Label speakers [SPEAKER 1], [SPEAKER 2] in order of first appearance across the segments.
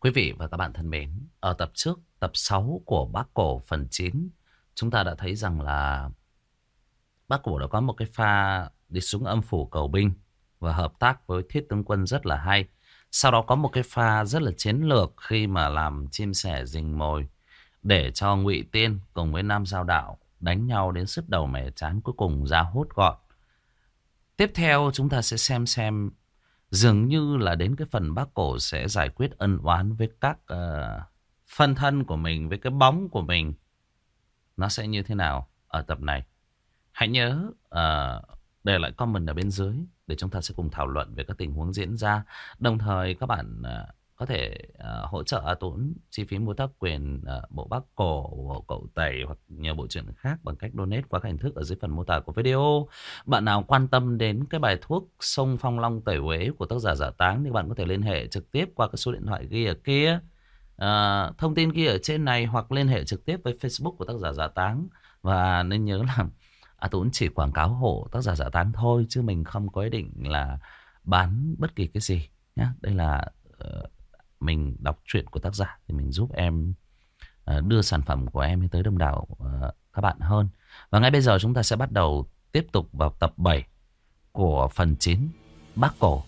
[SPEAKER 1] Quý vị và các bạn thân mến, ở tập trước, tập 6 của Bác Cổ phần 9, chúng ta đã thấy rằng là Bác Cổ đã có một cái pha đi xuống âm phủ cầu binh và hợp tác với Thiết Tướng Quân rất là hay. Sau đó có một cái pha rất là chiến lược khi mà làm chim sẻ rình mồi để cho Ngụy Tiên cùng với Nam Giao Đạo đánh nhau đến sứt đầu mẻ trán, cuối cùng ra hốt gọn. Tiếp theo chúng ta sẽ xem dường như là đến cái phần Bác Cổ sẽ giải quyết ân oán với các phân thân của mình, với cái bóng của mình. Nó sẽ như thế nào ở tập này? Hãy nhớ để lại comment ở bên dưới để chúng ta sẽ cùng thảo luận về các tình huống diễn ra. Đồng thời các bạn có thể hỗ trợ A Tũng chi phí mua tác quyền bộ Bác Cổ, bộ Cậu Tẩy hoặc nhiều bộ truyện khác bằng cách donate qua các hình thức ở dưới phần mô tả của video. Bạn nào quan tâm đến cái bài thuốc Sông Phong Long Tẩy Uế của tác giả Giả Táng thì bạn có thể liên hệ trực tiếp qua cái số điện thoại ghi ở kia. Thông tin ghi ở trên này hoặc liên hệ trực tiếp với Facebook của tác giả Giả Táng. Và nên nhớ là A Tũng chỉ quảng cáo hộ tác giả Giả Táng thôi, chứ mình không có ý định là bán bất kỳ cái gì nhá. Đây là mình đọc truyện của tác giả thì mình giúp em đưa sản phẩm của em tới đông đảo các bạn hơn. Và ngay bây giờ chúng ta sẽ bắt đầu tiếp tục vào tập 7 của phần 9 Bác Cổ.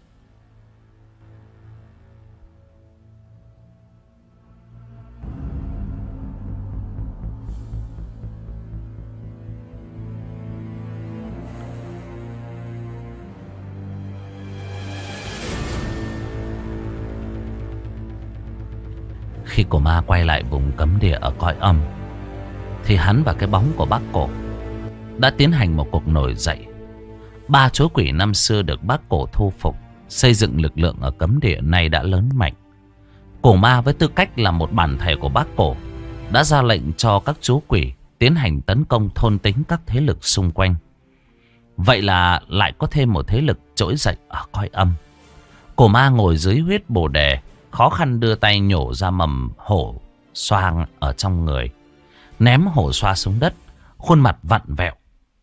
[SPEAKER 1] Khi cổ ma quay lại vùng cấm địa ở cõi âm thì hắn và cái bóng của Bác Cổ đã tiến hành một cuộc nổi dậy. Ba chúa quỷ năm xưa được Bác Cổ thu phục, xây dựng lực lượng ở cấm địa này đã lớn mạnh. Cổ ma với tư cách là một bản thể của Bác Cổ đã ra lệnh cho các chúa quỷ tiến hành tấn công thôn tính các thế lực xung quanh. Vậy là lại có thêm một thế lực trỗi dậy ở cõi âm. Cổ ma ngồi dưới huyết bồ đề, khó khăn đưa tay nhổ ra mầm hổ xoang ở trong người, ném hổ xoa xuống đất, khuôn mặt vặn vẹo.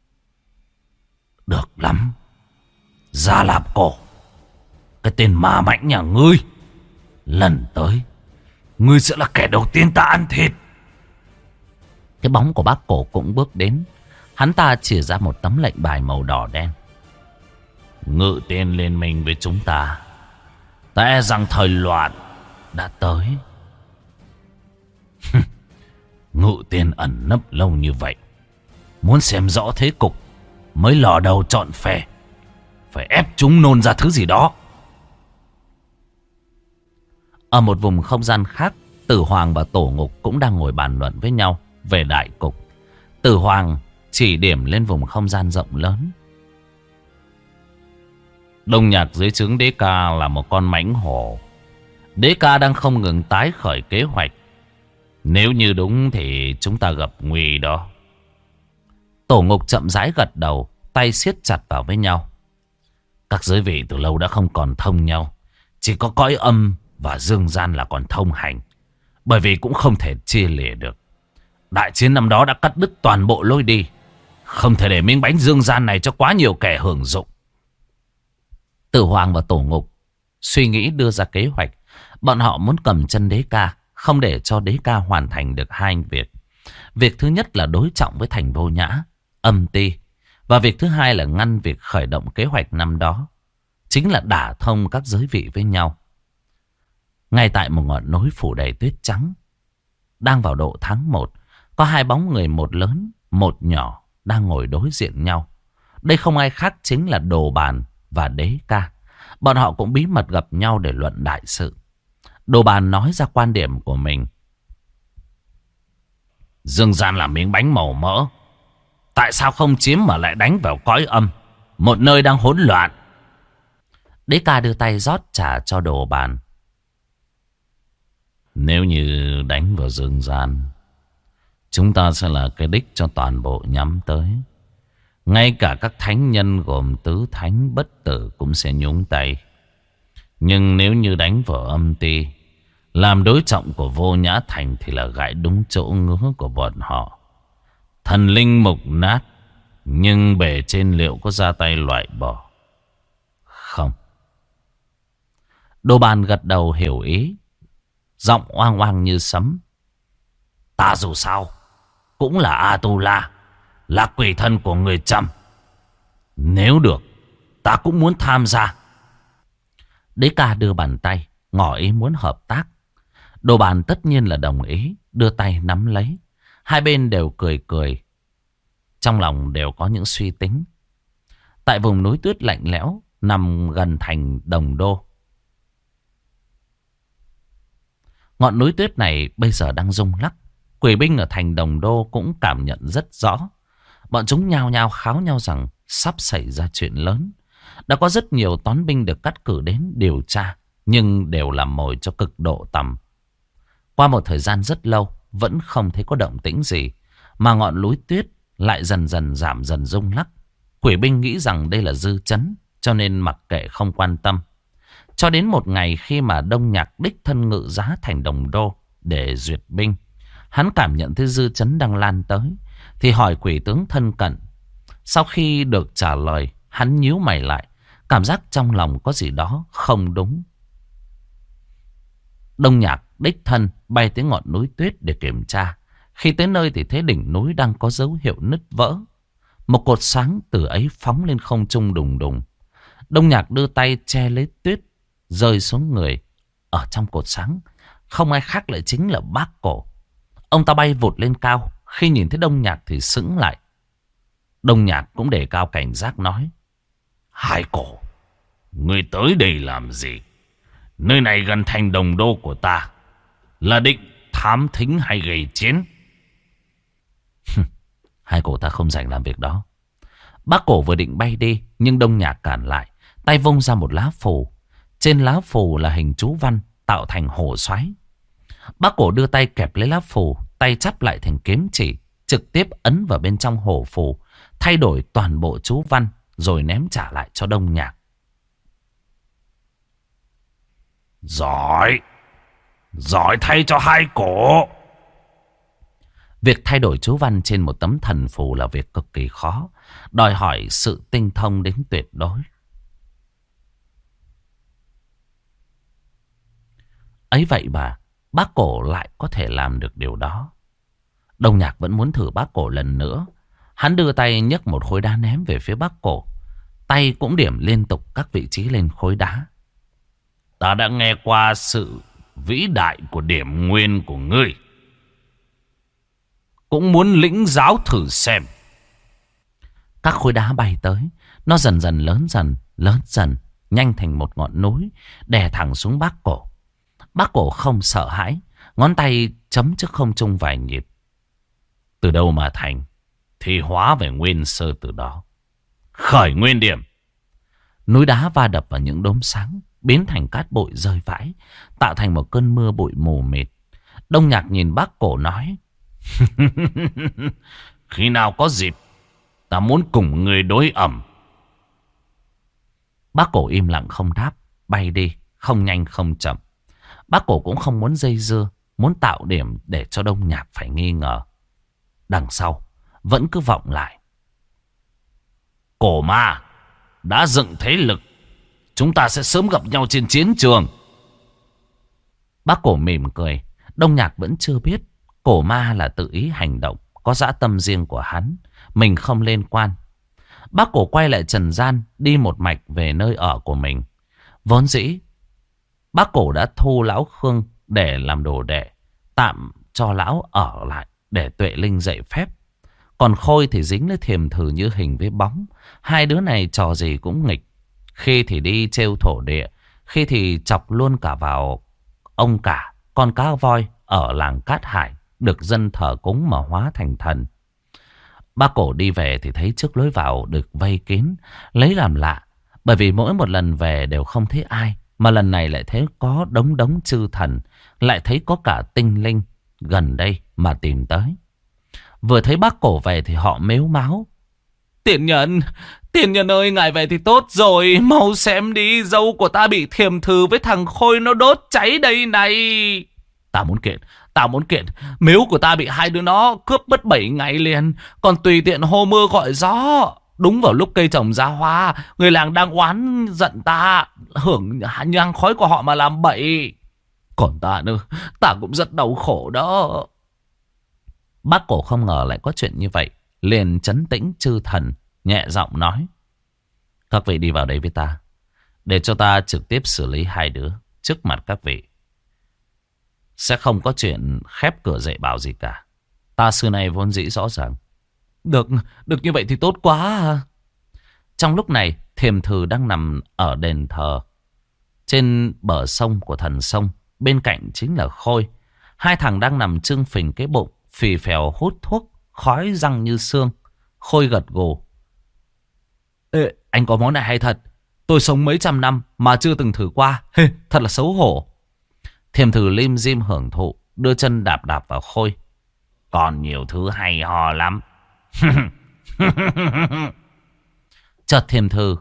[SPEAKER 1] Được lắm, Gia Lạp Cổ, cái tên ma mãnh nhà ngươi, lần tới ngươi sẽ là kẻ đầu tiên ta ăn thịt. Cái bóng của Bác Cổ cũng bước đến. Hắn ta chỉ ra một tấm lệnh bài màu đỏ đen. Ngự Tiên liên minh với chúng ta, e rằng thời loạn đã tới. Ngự Tiên ẩn nấp lâu như vậy, muốn xem rõ thế cục mới lò đầu chọn phe, phải ép chúng nôn ra thứ gì đó. Ở một vùng không gian khác, Tử Hoàng và Tổ Ngục cũng đang ngồi bàn luận với nhau về đại cục. Tử Hoàng chỉ điểm lên vùng không gian rộng lớn. Đông Nhạc dưới trướng Đế Ca là một con mãnh hổ. Đế Ca đang không ngừng tái khởi kế hoạch. Nếu như đúng thì chúng ta gặp nguy đó. Tổ Ngục chậm rãi gật đầu, tay siết chặt vào với nhau. Các giới vị từ lâu đã không còn thông nhau. Chỉ có cõi âm và dương gian là còn thông hành. Bởi vì cũng không thể chia lìa được. Đại chiến năm đó đã cắt đứt toàn bộ lối đi. Không thể để miếng bánh dương gian này cho quá nhiều kẻ hưởng dụng. Tử Hoàng và Tổ Ngục suy nghĩ đưa ra kế hoạch. Bọn họ muốn cầm chân Đế Ca, không để cho Đế Ca hoàn thành được hai việc. Việc thứ nhất là đối trọng với thành Vô Nhã, Âm Ti. Và việc thứ hai là ngăn việc khởi động kế hoạch năm đó. Chính là đả thông các giới vị với nhau. Ngay tại một ngọn núi phủ đầy tuyết trắng, đang vào độ tháng 1, có hai bóng người, một lớn, một nhỏ, đang ngồi đối diện nhau. Đây không ai khác chính là Đồ Bàn và Đế Ca. Bọn họ cũng bí mật gặp nhau để luận đại sự. Đồ Bàn nói ra quan điểm của mình. Dương gian là miếng bánh màu mỡ, tại sao không chiếm mà lại đánh vào cõi âm, một nơi đang hỗn loạn? Đế Ca đưa tay rót trà cho Đồ Bàn. Nếu như đánh vào dương gian, chúng ta sẽ là cái đích cho toàn bộ nhắm tới. Ngay cả các thánh nhân gồm tứ thánh bất tử cũng sẽ nhúng tay. Nhưng nếu như đánh vào Âm Ti, làm đối trọng của Vô Nhã Thành, thì là gãi đúng chỗ ngứa của bọn họ. Thần linh mục nát, nhưng bề trên liệu có ra tay loại bỏ? Không. Đồ Bàn gật đầu hiểu ý. giọng oang oang như sấm. Ta dù sao cũng là Atula, là quỷ thân của người Chăm. Nếu được, ta cũng muốn tham gia. Đế ca đưa bàn tay, ngỏ ý muốn hợp tác. Đồ bàn tất nhiên là đồng ý, đưa tay nắm lấy. Hai bên đều cười cười, trong lòng đều có những suy tính. Tại vùng núi tuyết lạnh lẽo, nằm gần thành Đồng Đô. Ngọn núi tuyết này bây giờ đang rung lắc. Quỷ binh ở thành Đồng Đô cũng cảm nhận rất rõ. Bọn chúng nhao nhao kháo nhau rằng sắp xảy ra chuyện lớn. Đã có rất nhiều toán binh được cắt cử đến điều tra, nhưng đều làm mồi cho cực độ tầm. Qua một thời gian rất lâu, vẫn không thấy có động tĩnh gì, mà ngọn núi tuyết lại dần dần giảm dần rung lắc. Quỷ binh nghĩ rằng đây là dư chấn, cho nên mặc kệ không quan tâm. Cho đến một ngày khi mà Đông Nhạc đích thân ngự giá thành Đồng Đô để duyệt binh, hắn cảm nhận thấy dư chấn đang lan tới, thì hỏi quỷ tướng thân cận. Sau khi được trả lời, hắn nhíu mày lại, cảm giác trong lòng có gì đó không đúng. Đông Nhạc đích thân bay tới ngọn núi tuyết để kiểm tra. Khi tới nơi thì thấy đỉnh núi đang có dấu hiệu nứt vỡ. Một cột sáng từ ấy phóng lên không trung đùng đùng. Đông Nhạc đưa tay che lấy tuyết rơi xuống người. Ở trong cột sáng không ai khác lại chính là Bác Cổ. Ông ta bay vụt lên cao. Khi nhìn thấy Đông Nhạc thì sững lại. Đông Nhạc cũng đề cao cảnh giác nói: Hai Cổ, ngươi tới đây làm gì? Nơi này gần thành Đồng Đô của ta, là định thám thính hay gây chiến? Hai Cổ, ta không rảnh làm việc đó. Bác Cổ vừa định bay đi, nhưng Đông Nhạc cản lại. Tay vung ra một lá phù. Trên lá phù là hình chú văn tạo thành hổ xoáy. Bác Cổ đưa tay kẹp lấy lá phù, tay chắp lại thành kiếm chỉ, trực tiếp ấn vào bên trong hổ phù, thay đổi toàn bộ chú văn, rồi ném trả lại cho Đông Nhạc. Giỏi, giỏi thay cho Hai Cổ. Việc thay đổi chú văn trên một tấm thần phù là việc cực kỳ khó, đòi hỏi sự tinh thông đến tuyệt đối. Ấy vậy mà Bác Cổ lại có thể làm được điều đó. Đông Nhạc vẫn muốn thử Bác Cổ lần nữa. Hắn đưa tay nhấc một khối đá ném về phía Bác Cổ. Tay cũng điểm liên tục các vị trí lên khối đá. Ta đã nghe qua sự vĩ đại của điểm nguyên của ngươi, cũng muốn lĩnh giáo thử xem. Các khối đá bay tới. Nó dần dần lớn dần, nhanh thành một ngọn núi, đè thẳng xuống Bác Cổ. Bác Cổ không sợ hãi, ngón tay chấm trước không trung vài nhịp. Từ đâu mà thành, thì hóa về nguyên sơ từ đó. Khởi nguyên điểm. Núi đá va đập vào những đốm sáng, biến thành cát bụi rơi vãi, tạo thành một cơn mưa bụi mù mịt. Đông Nhạc nhìn Bác Cổ nói: Khi nào có dịp, ta muốn cùng người đối ẩm. Bác Cổ im lặng không đáp, bay đi, không nhanh không chậm. Bác Cổ cũng không muốn dây dưa, muốn tạo điểm để cho Đông Nhạc phải nghi ngờ. Đằng sau vẫn cứ vọng lại: Cổ ma đã dựng thế lực, chúng ta sẽ sớm gặp nhau trên chiến trường. Bác Cổ mỉm cười. Đông Nhạc vẫn chưa biết Cổ ma là tự ý hành động, có dã tâm riêng của hắn, mình không liên quan. Bác Cổ quay lại trần gian, đi một mạch về nơi ở của mình. Vốn dĩ Bác Cổ đã thu lão Khương để làm đồ đệ, tạm cho lão ở lại để Tuệ Linh dạy phép. Còn Khôi thì dính lấy Thiềm Thử như hình với bóng. Hai đứa này trò gì cũng nghịch. Khi thì đi trêu thổ địa, khi thì chọc luôn cả vào ông cả, con cá voi ở làng Cát Hải, được dân thờ cúng mà hóa thành thần. Bác Cổ đi về thì thấy trước lối vào được vây kín, lấy làm lạ. Bởi vì mỗi một lần về đều không thấy ai, mà lần này lại thấy có đống chư thần, lại thấy có cả tinh linh gần đây mà tìm tới. Vừa thấy Bác Cổ về thì họ mếu máo: Tiền nhân ơi, ngài về thì tốt rồi, mau xem đi, dâu của ta bị Thiềm Thử với thằng Khôi nó đốt cháy đây này. Tao muốn kiện, miếu của ta bị hai đứa nó cướp mất 7 ngày liền, còn tùy tiện hô mưa gọi gió. Đúng vào lúc cây trồng ra hoa, người làng đang oán giận ta hưởng nhang khói của họ mà làm bậy. Còn ta nữa, ta cũng rất đau khổ đó. Bác Cổ không ngờ lại có chuyện như vậy, liền trấn tĩnh chư thần, nhẹ giọng nói: các vị đi vào đây với ta, để cho ta trực tiếp xử lý hai đứa trước mặt các vị. Sẽ không có chuyện khép cửa dạy bảo gì cả. Ta xưa nay vốn dĩ rõ ràng. Được, được như vậy thì tốt quá. Trong lúc này, Thiềm Thử đang nằm ở đền thờ trên bờ sông của thần sông. Bên cạnh chính là Khôi. Hai thằng đang nằm chưng phình cái bụng, phì phèo hút thuốc, khói răng như xương. Khôi gật gù: Ê, anh có món này hay thật. Tôi sống mấy trăm năm mà chưa từng thử qua. Thật là xấu hổ. Thiềm Thử lim dim hưởng thụ, đưa chân đạp đạp vào Khôi. Còn nhiều thứ hay ho lắm. Chợt Thiềm Thử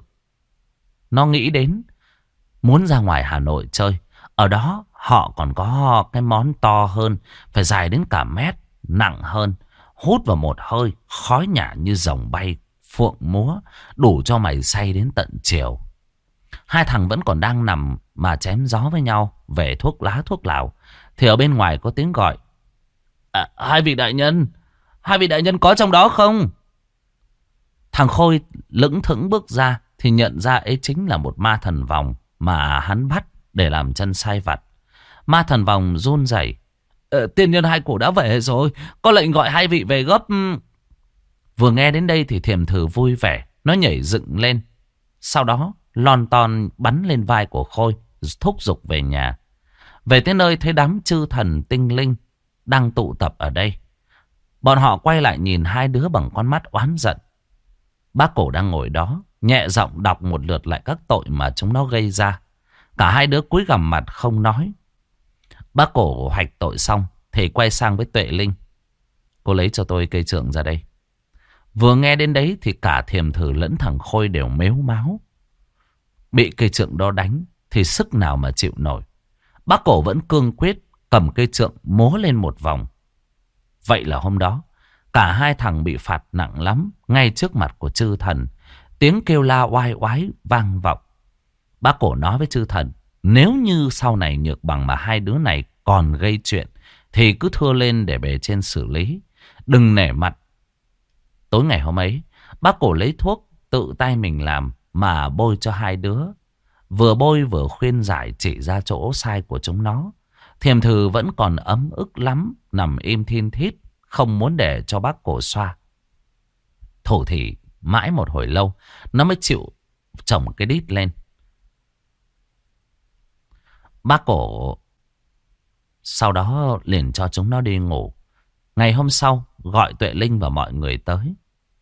[SPEAKER 1] nó nghĩ đến muốn ra ngoài Hà Nội chơi. Ở đó họ còn có cái món to hơn, phải dài đến cả mét, nặng hơn. Hút vào một hơi, khói nhả như rồng bay, phượng múa, đủ cho mày say đến tận chiều. Hai thằng vẫn còn đang nằm mà chém gió với nhau về thuốc lá thuốc lào, thì ở bên ngoài có tiếng gọi: hai vị đại nhân có trong đó không? Thằng Khôi lững thững bước ra thì nhận ra ấy chính là một ma thần vòng mà hắn bắt để làm chân sai vặt. Ma thần vòng run rẩy: tiên nhân hai cổ đã về rồi, có lệnh gọi hai vị về gấp. Vừa nghe đến đây thì Thiềm Thử vui vẻ, nó nhảy dựng lên, sau đó lon ton bắn lên vai của Khôi, thúc giục về nhà. Về tới nơi thấy đám chư thần tinh linh đang tụ tập ở đây. Bọn họ quay lại nhìn hai đứa bằng con mắt oán giận. Bác Cổ đang ngồi đó, nhẹ giọng đọc một lượt lại các tội mà chúng nó gây ra. Cả hai đứa cúi gằm mặt không nói. Bác Cổ hoạch tội xong thì quay sang với Tuệ Linh: cô lấy cho tôi cây trượng ra đây. Vừa nghe đến đấy thì cả Thiềm Thử lẫn thằng Khôi đều mếu máo. Bị cây trượng đó đánh thì sức nào mà chịu nổi. Bác Cổ vẫn cương quyết cầm cây trượng múa lên một vòng. Vậy là hôm đó cả hai thằng bị phạt nặng lắm, ngay trước mặt của chư thần. Tiếng kêu la oai oái vang vọng. Bác Cổ nói với chư thần: nếu như sau này Nhược Bằng mà hai đứa này còn gây chuyện thì cứ thưa lên để bề trên xử lý, đừng nể mặt. Tối ngày hôm ấy, bác Cổ lấy thuốc tự tay mình làm mà bôi cho hai đứa. Vừa bôi vừa khuyên giải chỉ ra chỗ sai của chúng nó. Thiềm Thử vẫn còn ấm ức lắm, nằm im thin thít, không muốn để cho bác Cổ xoa. Thủ thỉ mãi một hồi lâu, nó mới chịu chồng cái đít lên. Bác Cổ sau đó liền cho chúng nó đi ngủ. Ngày hôm sau gọi Tuệ Linh và mọi người tới.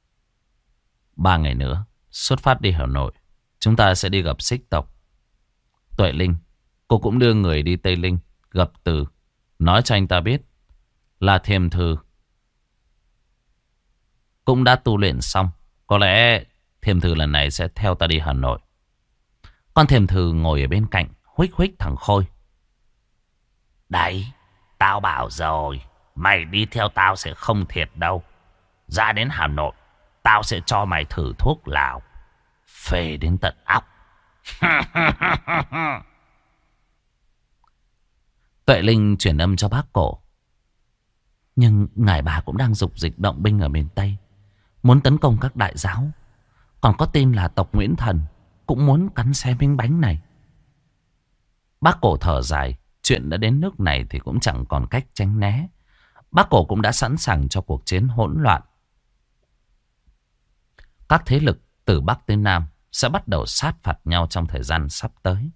[SPEAKER 1] 3 ngày nữa xuất phát đi Hà Nội. Chúng ta sẽ đi gặp Xích tộc. Tuệ Linh, cô cũng đưa người đi Tây Linh gặp Từ, nói cho anh ta biết là Thiềm Thử cũng đã tu luyện xong. Có lẽ Thiềm Thử lần này sẽ theo ta đi Hà Nội. Con Thiềm Thử ngồi ở bên cạnh huých huých thằng Khôi: đấy, tao bảo rồi, mày đi theo tao sẽ không thiệt đâu. Ra đến Hà Nội, tao sẽ cho mày thử thuốc lào, phê đến tận óc. Tuệ Linh chuyển âm cho bác Cổ: nhưng ngài bà cũng đang dục dịch động binh ở miền Tây, muốn tấn công các đại giáo. Còn có tin là tộc Nguyễn Thần cũng muốn cắn xé miếng bánh này. Bác Cổ thở dài, chuyện đã đến nước này thì cũng chẳng còn cách tránh né. Bác Cổ cũng đã sẵn sàng cho cuộc chiến hỗn loạn. Các thế lực từ Bắc tới Nam sẽ bắt đầu sát phạt nhau trong thời gian sắp tới.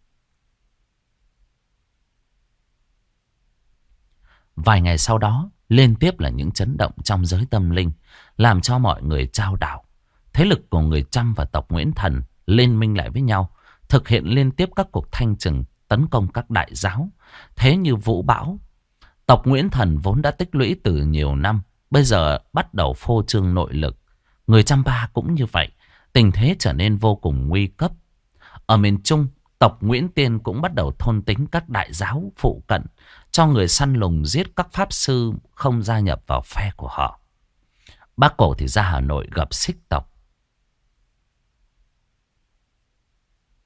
[SPEAKER 1] Vài ngày sau đó, liên tiếp là những chấn động trong giới tâm linh, làm cho mọi người chao đảo. Thế lực của người Chăm và tộc Nguyễn Thần liên minh lại với nhau, thực hiện liên tiếp các cuộc thanh trừng, tấn công các đại giáo. Thế như vũ bão, tộc Nguyễn Thần vốn đã tích lũy từ nhiều năm, bây giờ bắt đầu phô trương nội lực. Người Chăm Ba cũng như vậy, tình thế trở nên vô cùng nguy cấp. Ở miền Trung, tộc Nguyễn Tiên cũng bắt đầu thôn tính các đại giáo phụ cận, cho người săn lùng giết các pháp sư không gia nhập vào phe của họ. Bác Cổ thì ra Hà Nội gặp Xích tộc.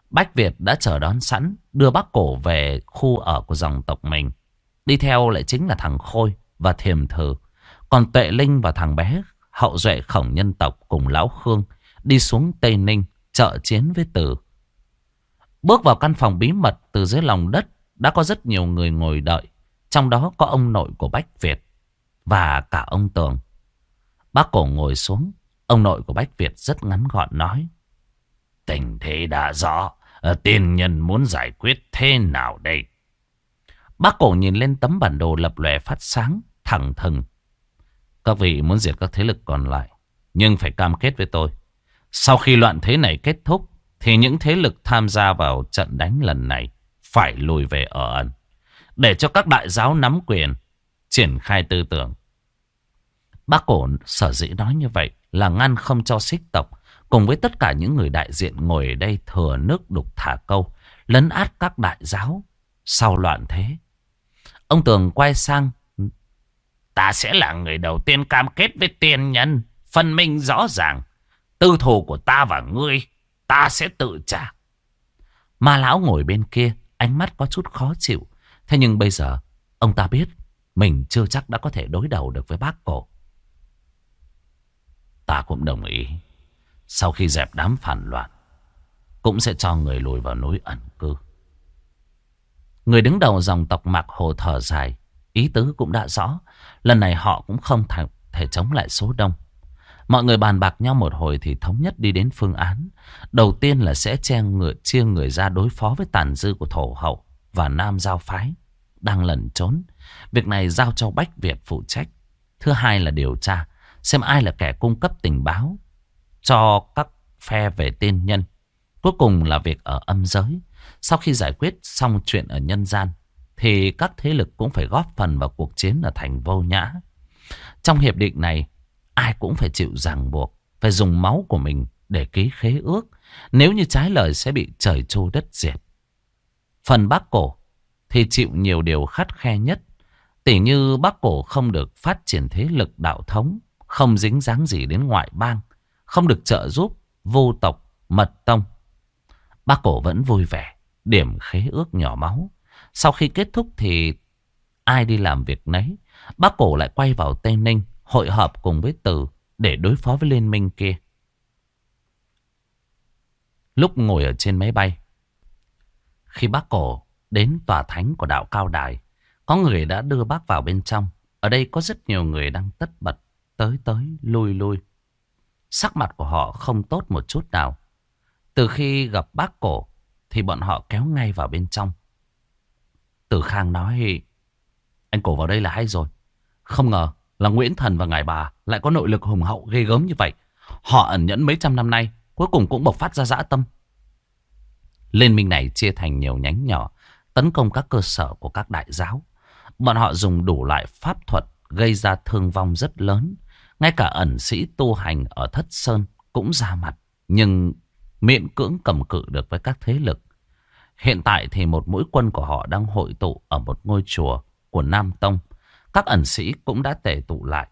[SPEAKER 1] Bách Việt đã chờ đón sẵn, đưa bác Cổ về khu ở của dòng tộc mình. Đi theo lại chính là thằng Khôi và Thiềm Thử. Còn Tuệ Linh và thằng bé hậu duệ Khổng nhân tộc cùng Lão Khương đi xuống Tây Ninh trợ chiến với Từ. Bước vào căn phòng bí mật từ dưới lòng đất, đã có rất nhiều người ngồi đợi. Trong đó có ông nội của Bách Việt và cả ông Tường. Bác Cổ ngồi xuống, ông nội của Bách Việt rất ngắn gọn nói: tình thế đã rõ, tiên nhân muốn giải quyết thế nào đây? Bác Cổ nhìn lên tấm bản đồ lập lòe phát sáng, thẳng thừng: các vị muốn diệt các thế lực còn lại, nhưng phải cam kết với tôi. Sau khi loạn thế này kết thúc, thì những thế lực tham gia vào trận đánh lần này phải lùi về ở ẩn, để cho các đại giáo nắm quyền, triển khai tư tưởng. Bác Cổ sở dĩ nói như vậy là ngăn không cho Xích tộc cùng với tất cả những người đại diện ngồi ở đây thừa nước đục thả câu, lấn át các đại giáo sau loạn thế. Ông Tường quay sang: ta sẽ là người đầu tiên cam kết với tiên nhân, phân minh rõ ràng. Tư thù của ta và ngươi, ta sẽ tự trả. Ma lão ngồi bên kia, ánh mắt có chút khó chịu. Thế nhưng bây giờ, ông ta biết mình chưa chắc đã có thể đối đầu được với bác Cổ. Ta cũng đồng ý. Sau khi dẹp đám phản loạn, cũng sẽ cho người lùi vào núi ẩn cư. Người đứng đầu dòng tộc Mạc Hồ thở dài. Ý tứ cũng đã rõ. Lần này họ cũng không thể chống lại số đông. Mọi người bàn bạc nhau một hồi thì thống nhất đi đến phương án. Đầu tiên là sẽ chia người ra đối phó với tàn dư của Thổ Hậu và Nam Giao Phái đang lẩn trốn. Việc này giao cho Bách Việt phụ trách. Thứ hai là điều tra xem ai là kẻ cung cấp tình báo cho các phe về tiên nhân. Cuối cùng là việc ở âm giới. Sau khi giải quyết xong chuyện ở nhân gian, thì các thế lực cũng phải góp phần vào cuộc chiến ở thành Vô Nhã. Trong hiệp định này, ai cũng phải chịu ràng buộc, phải dùng máu của mình để ký khế ước. Nếu như trái lời sẽ bị trời tru đất diệt. Phần bác Cổ thì chịu nhiều điều khắt khe nhất. Tỉ như bác Cổ không được phát triển thế lực đạo thống, không dính dáng gì đến ngoại bang, không được trợ giúp vô tộc, mật tông. Bác Cổ vẫn vui vẻ điểm khế ước nhỏ máu. Sau khi kết thúc thì ai đi làm việc nấy. Bác Cổ lại quay vào Tây Ninh hội họp cùng với Từ để đối phó với liên minh kia. Lúc ngồi ở trên máy bay, khi bác Cổ đến tòa thánh của đạo Cao Đài, có người đã đưa bác vào bên trong. Ở đây có rất nhiều người đang tất bật tới lui lui. Sắc mặt của họ không tốt một chút nào. Từ khi gặp bác Cổ thì bọn họ kéo ngay vào bên trong. Từ Khang nói: anh Cổ vào đây là hay rồi. Không ngờ là Nguyễn Thần và ngài bà lại có nội lực hùng hậu ghê gớm như vậy. Họ ẩn nhẫn mấy trăm năm nay, cuối cùng cũng bộc phát ra dã tâm. Liên minh này chia thành nhiều nhánh nhỏ, tấn công các cơ sở của các đại giáo. Bọn họ dùng đủ loại pháp thuật gây ra thương vong rất lớn. Ngay cả ẩn sĩ tu hành ở Thất Sơn cũng ra mặt, nhưng miễn cưỡng cầm cự được với các thế lực. Hiện tại thì một mũi quân của họ đang hội tụ ở một ngôi chùa của Nam Tông. Các ẩn sĩ cũng đã tề tụ lại.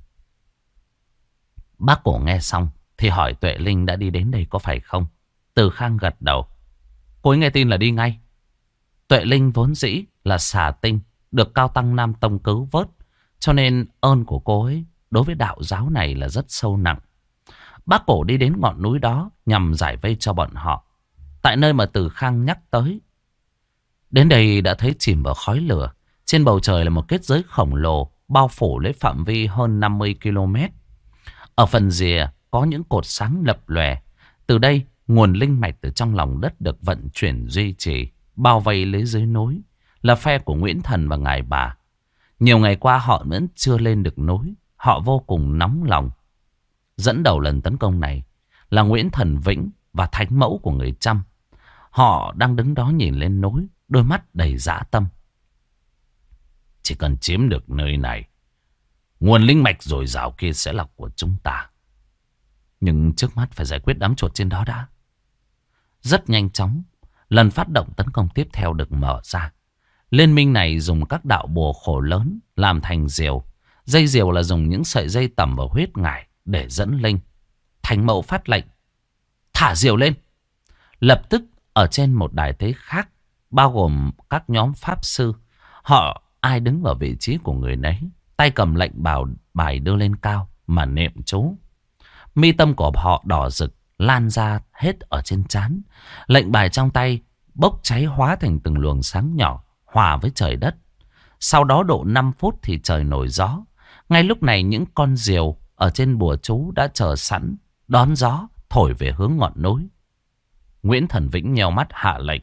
[SPEAKER 1] Bác Cổ nghe xong thì hỏi Tuệ Linh đã đi đến đây có phải không? Từ Khang gật đầu. Cô ấy nghe tin là đi ngay. Tuệ Linh vốn dĩ là xà tinh, được Cao Tăng Nam Tông cứu vớt, cho nên ơn của cô ấy đối với đạo giáo này là rất sâu nặng. Bác Cổ đi đến ngọn núi đó nhằm giải vây cho bọn họ. Tại nơi mà Từ Khang nhắc tới, đến đây đã thấy chìm vào khói lửa. Trên bầu trời là một kết giới khổng lồ bao phủ lấy phạm vi hơn 50 km. Ở phần rìa có những cột sáng lập lòe. Từ đây nguồn linh mạch từ trong lòng đất được vận chuyển duy trì, bao vây lấy dưới núi là phe của Nguyễn Thần và ngài bà. Nhiều ngày qua họ vẫn chưa lên được núi. Họ vô cùng nóng lòng. Dẫn đầu lần tấn công này là Nguyễn Thần Vĩnh và thánh mẫu của người Chăm. Họ đang đứng đó nhìn lên núi, đôi mắt đầy dã tâm. Chỉ cần chiếm được nơi này, nguồn linh mạch dồi dào kia sẽ là của chúng ta. Nhưng trước mắt phải giải quyết đám chuột trên đó đã. Rất nhanh chóng, lần phát động tấn công tiếp theo được mở ra. Liên minh này dùng các đạo bùa khổ lớn làm thành diều. Dây diều là dùng những sợi dây tẩm vào huyết ngải để dẫn linh. Thánh mẫu phát lệnh: thả diều lên. Lập tức ở trên một đài tế khác, bao gồm các nhóm pháp sư. Họ ai đứng ở vị trí của người nấy, tay cầm lệnh bài đưa lên cao mà niệm chú. Mi tâm của họ đỏ rực lan ra hết ở trên trán. Lệnh bài trong tay bốc cháy hóa thành từng luồng sáng nhỏ, hòa với trời đất. Sau đó độ 5 phút thì trời nổi gió. Ngay lúc này những con diều ở trên bùa chú đã chờ sẵn, đón gió thổi về hướng ngọn núi. Nguyễn Thần Vĩnh nheo mắt hạ lệnh: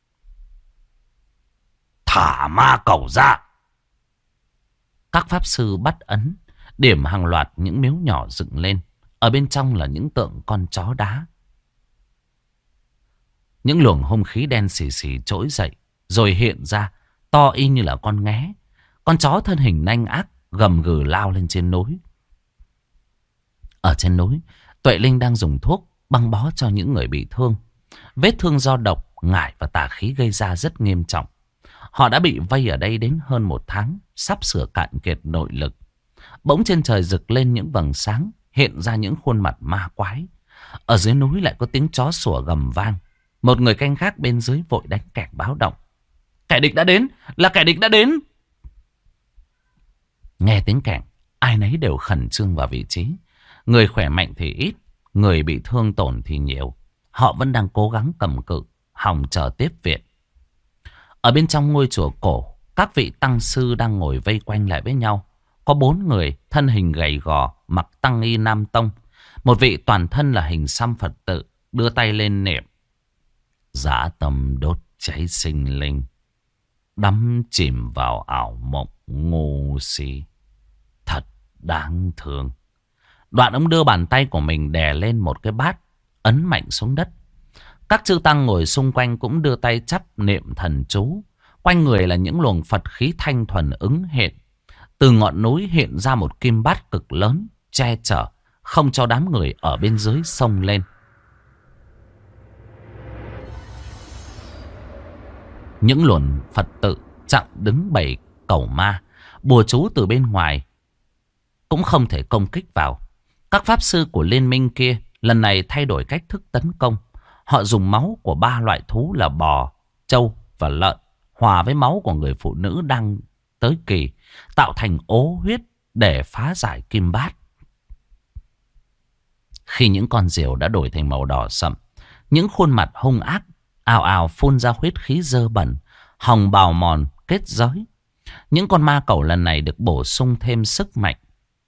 [SPEAKER 1] thả ma cẩu ra. Các pháp sư bắt ấn, điểm hàng loạt những miếu nhỏ dựng lên. Ở bên trong là những tượng con chó đá. Những luồng hung khí đen xì xì trỗi dậy, rồi hiện ra, to y như là con nghé. Con chó thân hình nanh ác, gầm gừ lao lên trên núi. Ở trên núi, Tuệ Linh đang dùng thuốc băng bó cho những người bị thương. Vết thương do độc, ngải và tà khí gây ra rất nghiêm trọng. Họ đã bị vây ở đây đến hơn 1 tháng, sắp sửa cạn kiệt nội lực. Bỗng trên trời rực lên những vầng sáng, hiện ra những khuôn mặt ma quái. Ở dưới núi lại có tiếng chó sủa gầm vang. Một người canh gác bên dưới vội đánh kẻng báo động: kẻ địch đã đến, là kẻ địch đã đến. Nghe tiếng kẻng, ai nấy đều khẩn trương vào vị trí. Người khỏe mạnh thì ít, người bị thương tổn thì nhiều. Họ vẫn đang cố gắng cầm cự, hòng chờ tiếp viện. Ở bên trong ngôi chùa cổ, các vị tăng sư đang ngồi vây quanh lại với nhau. Có 4 người thân hình gầy gò, mặc tăng y nam tông. Một vị toàn thân là hình xăm Phật tự, đưa tay lên niệm: dã tâm đốt cháy sinh linh, đắm chìm vào ảo mộng ngu si, thật đáng thương. Đoạn ông đưa bàn tay của mình đè lên một cái bát, ấn mạnh xuống đất. Các chư tăng ngồi xung quanh cũng đưa tay chắp niệm thần chú. Quanh người là những luồng Phật khí thanh thuần ứng hiện. Từ ngọn núi hiện ra một kim bát cực lớn, che chở, không cho đám người ở bên dưới xông lên. Những luồng Phật tự chặn đứng 7 cẩu ma. Bùa chú từ bên ngoài cũng không thể công kích vào. Các pháp sư của liên minh kia lần này thay đổi cách thức tấn công. Họ dùng máu của 3 loại thú là bò, trâu và lợn, hòa với máu của người phụ nữ đang tới kỳ, tạo thành ố huyết để phá giải kim bát. Khi những con diều đã đổi thành màu đỏ sậm, những khuôn mặt hung ác ào ào phun ra huyết khí dơ bẩn, hòng bào mòn kết giới. Những con ma cẩu lần này được bổ sung thêm sức mạnh.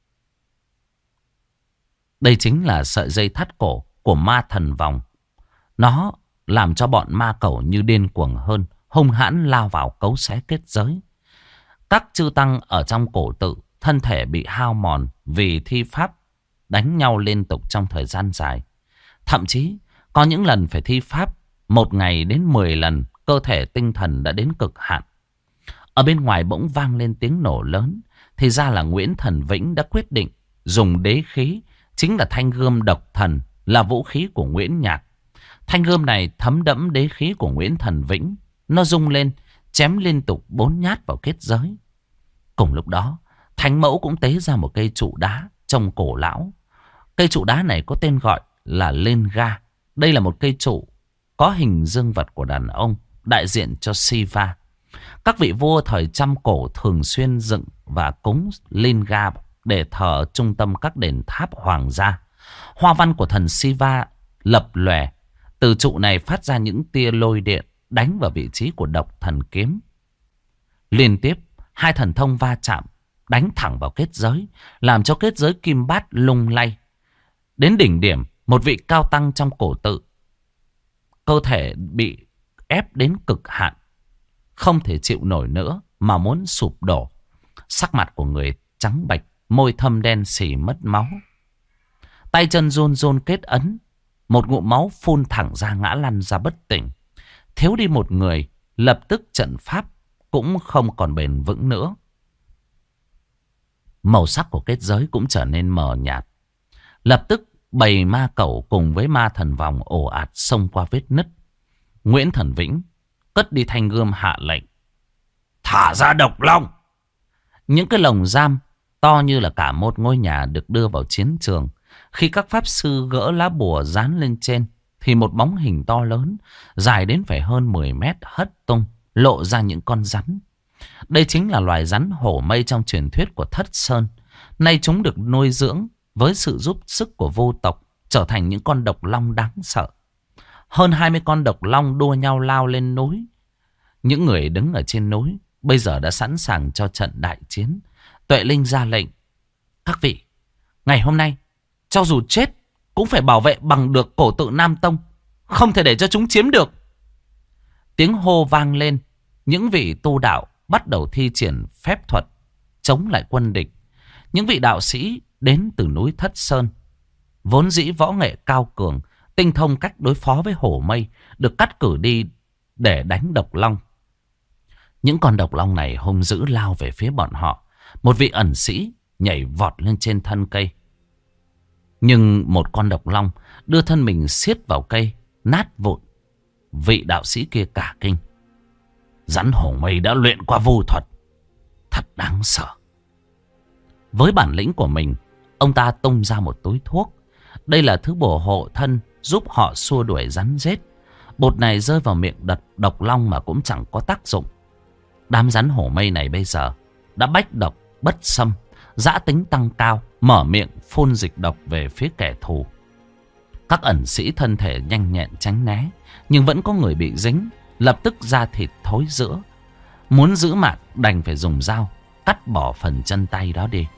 [SPEAKER 1] Đây chính là sợi dây thắt cổ của ma thần vòng. Nó làm cho bọn ma cẩu như điên cuồng hơn, hung hãn lao vào cấu xé kết giới. Các chư tăng ở trong cổ tự, thân thể bị hao mòn vì thi pháp đánh nhau liên tục trong thời gian dài. Thậm chí có những lần phải thi pháp 1 ngày đến 10 lần, cơ thể tinh thần đã đến cực hạn. Ở bên ngoài bỗng vang lên tiếng nổ lớn. Thì ra là Nguyễn Thần Vĩnh đã quyết định dùng đế khí, chính là thanh gươm độc thần, là vũ khí của Nguyễn Nhạc. Thanh gươm này thấm đẫm đế khí của Nguyễn Thần Vĩnh. Nó rung lên, chém liên tục 4 nhát vào kết giới. Cùng lúc đó, Thánh Mẫu cũng tế ra một cây trụ đá trông cổ lão. Cây trụ đá này có tên gọi là Lên Ga. Đây là một cây trụ có hình dương vật của đàn ông, đại diện cho Shiva. Các vị vua thời Trăm Cổ thường xuyên dựng và cúng Lên Ga để thờ ở trung tâm các đền tháp hoàng gia. Hoa văn của thần Shiva lập lòe. Từ trụ này phát ra những tia lôi điện đánh vào vị trí của độc thần kiếm. Liên tiếp, 2 thần thông va chạm, đánh thẳng vào kết giới, làm cho kết giới kim bát lung lay. Đến đỉnh điểm, một vị cao tăng trong cổ tự, cơ thể bị ép đến cực hạn, không thể chịu nổi nữa mà muốn sụp đổ. Sắc mặt của người trắng bệch, môi thâm đen xì mất máu. Tay chân run run kết ấn, một ngụm máu phun thẳng ra, ngã lăn ra bất tỉnh. Thiếu đi một người, lập tức trận pháp cũng không còn bền vững nữa. Màu sắc của kết giới cũng trở nên mờ nhạt. Lập tức bầy ma cẩu cùng với ma thần vòng ồ ạt xông qua vết nứt. Nguyễn Thần Vĩnh cất đi thanh gươm hạ lệnh: thả ra độc long. Những cái lồng giam to như là cả một ngôi nhà được đưa vào chiến trường. Khi các pháp sư gỡ lá bùa dán lên trên, thì một bóng hình to lớn, dài đến phải hơn 10 mét hất tung, lộ ra những con rắn. Đây chính là loài rắn hổ mây trong truyền thuyết của Thất Sơn. Nay chúng được nuôi dưỡng với sự giúp sức của vô tộc, trở thành những con độc long đáng sợ. Hơn 20 con độc long đua nhau lao lên núi. Những người đứng ở trên núi bây giờ đã sẵn sàng cho trận đại chiến. Tuệ Linh ra lệnh: các vị, ngày hôm nay cho dù chết cũng phải bảo vệ bằng được cổ tự Nam Tông, không thể để cho chúng chiếm được. Tiếng hô vang lên, những vị tu đạo bắt đầu thi triển phép thuật chống lại quân địch. Những vị đạo sĩ đến từ núi Thất Sơn, vốn dĩ võ nghệ cao cường, tinh thông cách đối phó với hổ mây, được cắt cử đi để đánh độc long. Những con độc long này hung dữ lao về phía bọn họ. Một vị ẩn sĩ nhảy vọt lên trên thân cây. Nhưng một con độc long đưa thân mình siết vào cây, nát vụn. Vị đạo sĩ kia cả kinh. Rắn hổ mây đã luyện qua vu thuật, thật đáng sợ. Với bản lĩnh của mình, ông ta tung ra một túi thuốc. Đây là thứ bổ hộ thân, giúp họ xua đuổi rắn rết. Bột này rơi vào miệng độc long mà cũng chẳng có tác dụng. Đám rắn hổ mây này bây giờ đã bách độc bất xâm, dã tính tăng cao, mở miệng phun dịch độc về phía kẻ thù. Các ẩn sĩ thân thể nhanh nhẹn tránh né, nhưng vẫn có người bị dính, lập tức da thịt thối rữa. Muốn giữ mạng đành phải dùng dao cắt bỏ phần chân tay đó đi.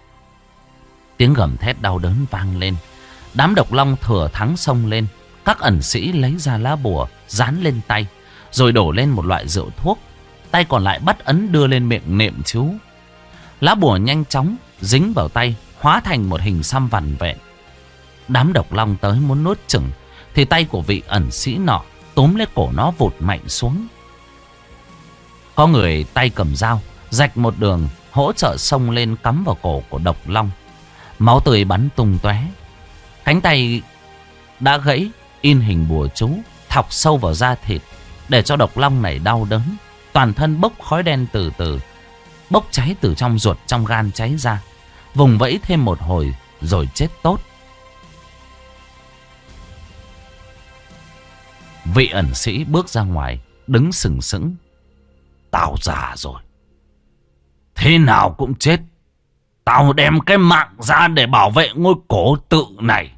[SPEAKER 1] Tiếng gầm thét đau đớn vang lên. Đám độc long thừa thắng xông lên. Các ẩn sĩ lấy ra lá bùa dán lên tay, rồi đổ lên một loại rượu thuốc. Tay còn lại bắt ấn đưa lên miệng niệm chú. Lá bùa nhanh chóng dính vào tay, hóa thành một hình xăm vằn vẹn. Đám độc long tới muốn nuốt chửng, thì tay của vị ẩn sĩ nọ túm lấy cổ nó vụt mạnh xuống. Có người tay cầm dao rạch một đường, hỗ trợ xông lên cắm vào cổ của độc long. Máu tươi bắn tung tóe. Cánh tay đã gãy, in hình bùa chú thọc sâu vào da thịt, để cho độc long này đau đớn. Toàn thân bốc khói đen từ từ, bốc cháy từ trong ruột trong gan cháy ra. Vùng vẫy thêm một hồi rồi chết tốt. Vị ẩn sĩ bước ra ngoài, đứng sừng sững. Tao già rồi, thế nào cũng chết. Tao đem cái mạng ra để bảo vệ ngôi cổ tự này.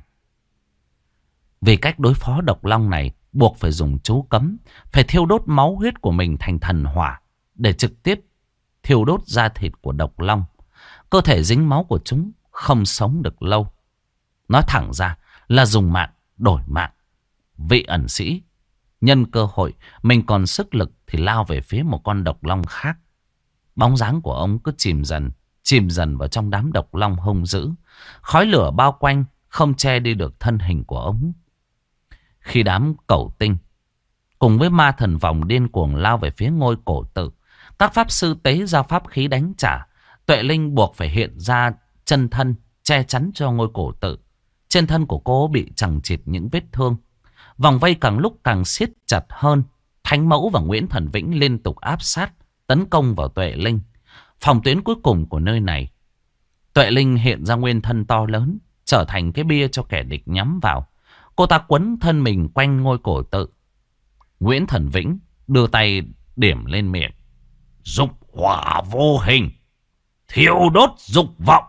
[SPEAKER 1] Vì cách đối phó độc long này, buộc phải dùng chú cấm, phải thiêu đốt máu huyết của mình thành thần hỏa, để trực tiếp thiêu đốt da thịt của độc long. Cơ thể dính máu của chúng không sống được lâu. Nói thẳng ra là dùng mạng đổi mạng. Vị ẩn sĩ nhân cơ hội mình còn sức lực thì lao về phía một con độc long khác. Bóng dáng của ông cứ chìm dần vào trong đám độc long hung dữ. Khói lửa bao quanh không che đi được thân hình của ông. Khi đám cẩu tinh cùng với ma thần vòng điên cuồng lao về phía ngôi cổ tự, các pháp sư tế ra pháp khí đánh trả. Tuệ Linh buộc phải hiện ra chân thân che chắn cho ngôi cổ tự. Trên thân của cô bị chằng chịt những vết thương. Vòng vây càng lúc càng siết chặt hơn. Thánh Mẫu và Nguyễn Thần Vĩnh liên tục áp sát, tấn công vào Tuệ Linh. Phòng tuyến cuối cùng của nơi này, Tuệ Linh hiện ra nguyên thân to lớn, trở thành cái bia cho kẻ địch nhắm vào. Cô ta quấn thân mình quanh ngôi cổ tự. Nguyễn Thần Vĩnh đưa tay điểm lên miệng. Dục hỏa vô hình, thiêu đốt dục vọng.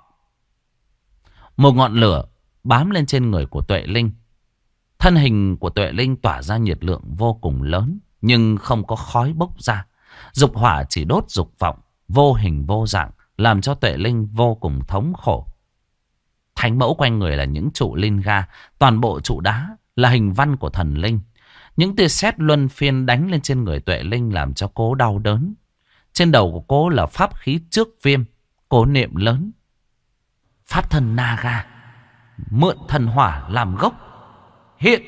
[SPEAKER 1] Một ngọn lửa bám lên trên người của Tuệ Linh. Thân hình của Tuệ Linh tỏa ra nhiệt lượng vô cùng lớn, nhưng không có khói bốc ra. Dục hỏa chỉ đốt dục vọng, vô hình vô dạng, làm cho Tuệ Linh vô cùng thống khổ. Thánh Mẫu quanh người là những trụ linh ga, toàn bộ trụ đá là hình văn của thần linh. Những tia sét luân phiên đánh lên trên người Tuệ Linh làm cho cô đau đớn. Trên đầu của cô là pháp khí trước viêm. Cô niệm lớn: pháp thân Naga, mượn thần hỏa làm gốc, hiện.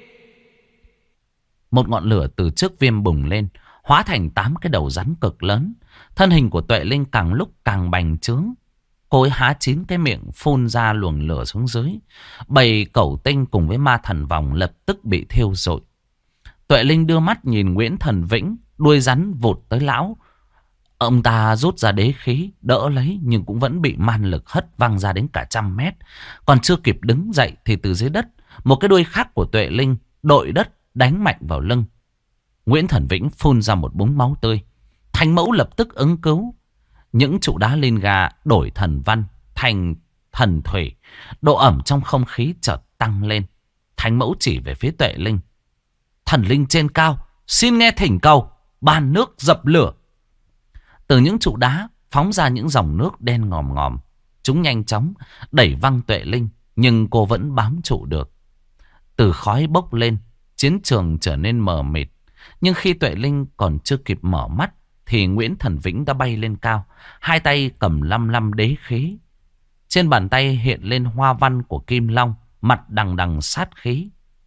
[SPEAKER 1] Một ngọn lửa từ trước viêm bùng lên, hóa thành 8 cái đầu rắn cực lớn. Thân hình của Tuệ Linh càng lúc càng bành trướng. Cô ấy há chín cái miệng phun ra luồng lửa xuống dưới. Bầy cẩu tinh cùng với ma thần vòng lập tức bị thiêu rụi. Tuệ Linh đưa mắt nhìn Nguyễn Thần Vĩnh, đuôi rắn vụt tới lão. Ông ta rút ra đế khí đỡ lấy, nhưng cũng vẫn bị man lực hất văng ra đến cả 100 mét. Còn chưa kịp đứng dậy thì từ dưới đất, một cái đuôi khác của Tuệ Linh đội đất đánh mạnh vào lưng. Nguyễn Thần Vĩnh phun ra một búng máu tươi. Thánh Mẫu lập tức ứng cứu. Những trụ đá lên ga đổi thần văn thành thần thủy. Độ ẩm trong không khí chợt tăng lên. Thánh Mẫu chỉ về phía Tuệ Linh. Thần linh trên cao, xin nghe thỉnh cầu, ban nước dập lửa. Từ những trụ đá phóng ra những dòng nước đen ngòm ngòm. Chúng nhanh chóng đẩy văng Tuệ Linh, nhưng cô vẫn bám trụ được. Từ khói bốc lên, chiến trường trở nên mờ mịt. Nhưng khi Tuệ Linh còn chưa kịp mở mắt, thì Nguyễn Thần Vĩnh đã bay lên cao. Hai tay cầm lăm lăm đế khí. Trên bàn tay hiện lên hoa văn của Kim Long, mặt đằng đằng sát khí.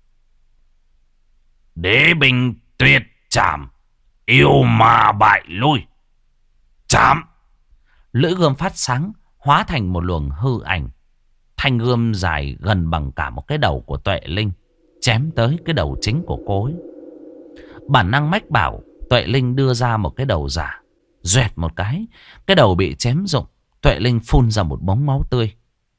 [SPEAKER 1] Đế binh tuyệt trảm, yêu ma bại lui. Chạm! Lưỡi gươm phát sáng, hóa thành một luồng hư ảnh. Thanh gươm dài gần bằng cả một cái đầu của Tuệ Linh, chém tới cái đầu chính của cô ấy. Bản năng mách bảo Tuệ Linh đưa ra một cái đầu giả. Doẹt một cái đầu bị chém rụng. Tuệ Linh phun ra một bóng máu tươi.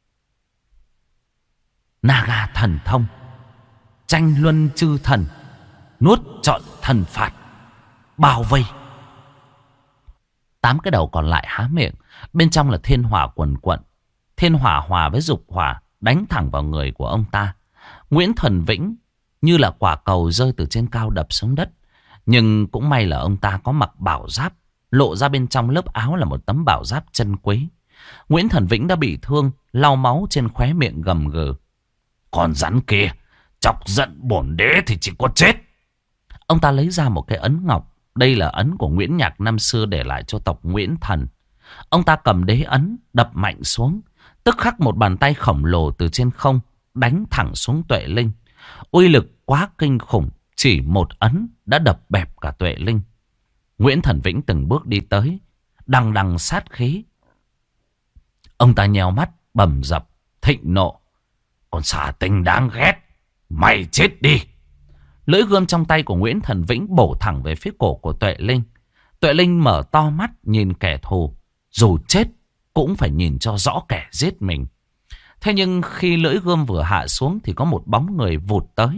[SPEAKER 1] Naga thần thông, tranh luân chư thần, nuốt trọn thần phạt, bao vây. 8 cái đầu còn lại há miệng. Bên trong là thiên hỏa quần quận. Thiên hỏa hòa với dục hỏa đánh thẳng vào người của ông ta. Nguyễn Thần Vĩnh như là quả cầu rơi từ trên cao đập xuống đất. Nhưng cũng may là ông ta có mặc bảo giáp. Lộ ra bên trong lớp áo là một tấm bảo giáp chân quý. Nguyễn Thần Vĩnh đã bị thương, lau máu trên khóe miệng gầm gừ. Con rắn kia, chọc giận bổn đế thì chỉ có chết. Ông ta lấy ra một cái ấn ngọc. Đây là ấn của Nguyễn Nhạc năm xưa để lại cho tộc Nguyễn Thần. Ông ta cầm đế ấn, đập mạnh xuống. Tức khắc một bàn tay khổng lồ từ trên không đánh thẳng xuống Tuệ Linh. Uy lực quá kinh khủng, chỉ một ấn đã đập bẹp cả Tuệ Linh. Nguyễn Thần Vĩnh từng bước đi tới, đằng đằng sát khí. Ông ta nheo mắt, bầm dập, thịnh nộ. Con xà tinh đáng ghét, mày chết đi. Lưỡi gươm trong tay của Nguyễn Thần Vĩnh bổ thẳng về phía cổ của Tuệ Linh. Tuệ Linh mở to mắt nhìn kẻ thù. Dù chết cũng phải nhìn cho rõ kẻ giết mình. Thế nhưng khi lưỡi gươm vừa hạ xuống thì có một bóng người vụt tới.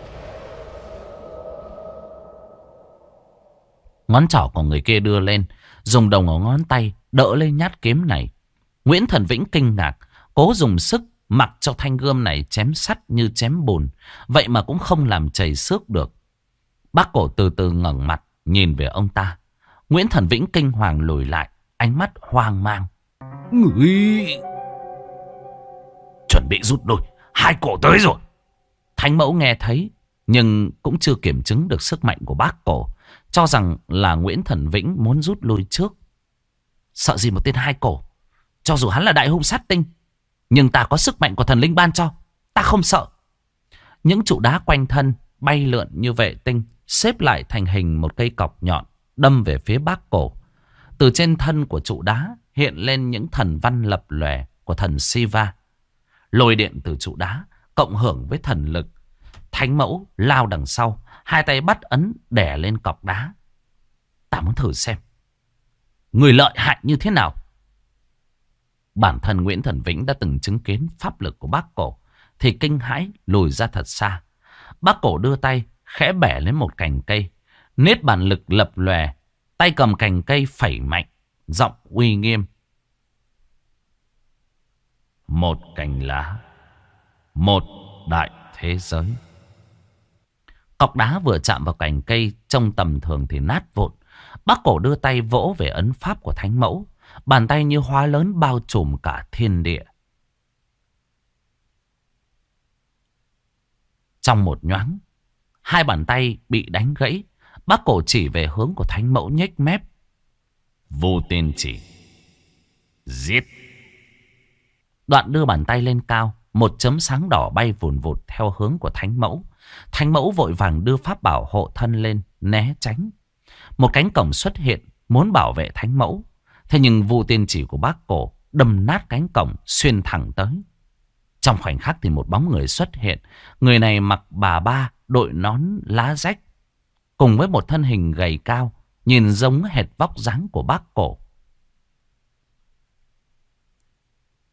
[SPEAKER 1] Ngón trỏ của người kia đưa lên, dùng đầu ngón tay đỡ lên nhát kiếm này. Nguyễn Thần Vĩnh kinh ngạc, cố dùng sức mặc cho thanh gươm này chém sắt như chém bùn. Vậy mà cũng không làm chảy xước được. Bác Cổ từ từ ngẩng mặt nhìn về ông ta. Nguyễn Thần Vĩnh kinh hoàng lùi lại, ánh mắt hoang mang. Người chuẩn bị rút lui, hai cổ tới rồi. Thánh Mẫu nghe thấy nhưng cũng chưa kiểm chứng được sức mạnh của Bác Cổ, cho rằng là Nguyễn Thần Vĩnh muốn rút lui trước. Sợ gì một tên hai cổ, cho dù hắn là đại hung sát tinh, nhưng ta có sức mạnh của thần linh ban cho, ta không sợ. Những trụ đá quanh thân bay lượn như vệ tinh, xếp lại thành hình một cây cọc nhọn, đâm về phía Bác Cổ. Từ trên thân của trụ đá hiện lên những thần văn lập lòe của thần Siva. Lôi điện từ trụ đá cộng hưởng với thần lực. Thánh Mẫu lao đằng sau, hai tay bắt ấn đè lên cọc đá. Ta muốn thử xem người lợi hại như thế nào. Bản thân Nguyễn Thần Vĩnh đã từng chứng kiến pháp lực của Bác Cổ thì kinh hãi lùi ra thật xa. Bác Cổ đưa tay khẽ bẻ lên một cành cây, niết bàn lực lập lòe, tay cầm cành cây phẩy mạnh, giọng uy nghiêm. Một cành lá, một đại thế giới. Cọc đá vừa chạm vào cành cây trông tầm thường thì nát vụn. Bác Cổ đưa tay vỗ về ấn pháp của Thánh Mẫu. Bàn tay như hoa lớn bao trùm cả thiên địa. Trong một nhoáng, hai bàn tay bị đánh gãy. Bác Cổ chỉ về hướng của Thánh Mẫu nhếch mép. Vô tiên chỉ, giết. Đoạn đưa bàn tay lên cao, một chấm sáng đỏ bay vùn vụt theo hướng của Thánh Mẫu. Thánh Mẫu vội vàng đưa pháp bảo hộ thân lên, né tránh. Một cánh cổng xuất hiện, muốn bảo vệ Thánh Mẫu. Thế nhưng vu tiên chỉ của Bác Cổ đâm nát cánh cổng, xuyên thẳng tới. Trong khoảnh khắc thì một bóng người xuất hiện. Người này mặc bà ba, đội nón lá rách, cùng với một thân hình gầy cao, nhìn giống hệt vóc dáng của Bác Cổ.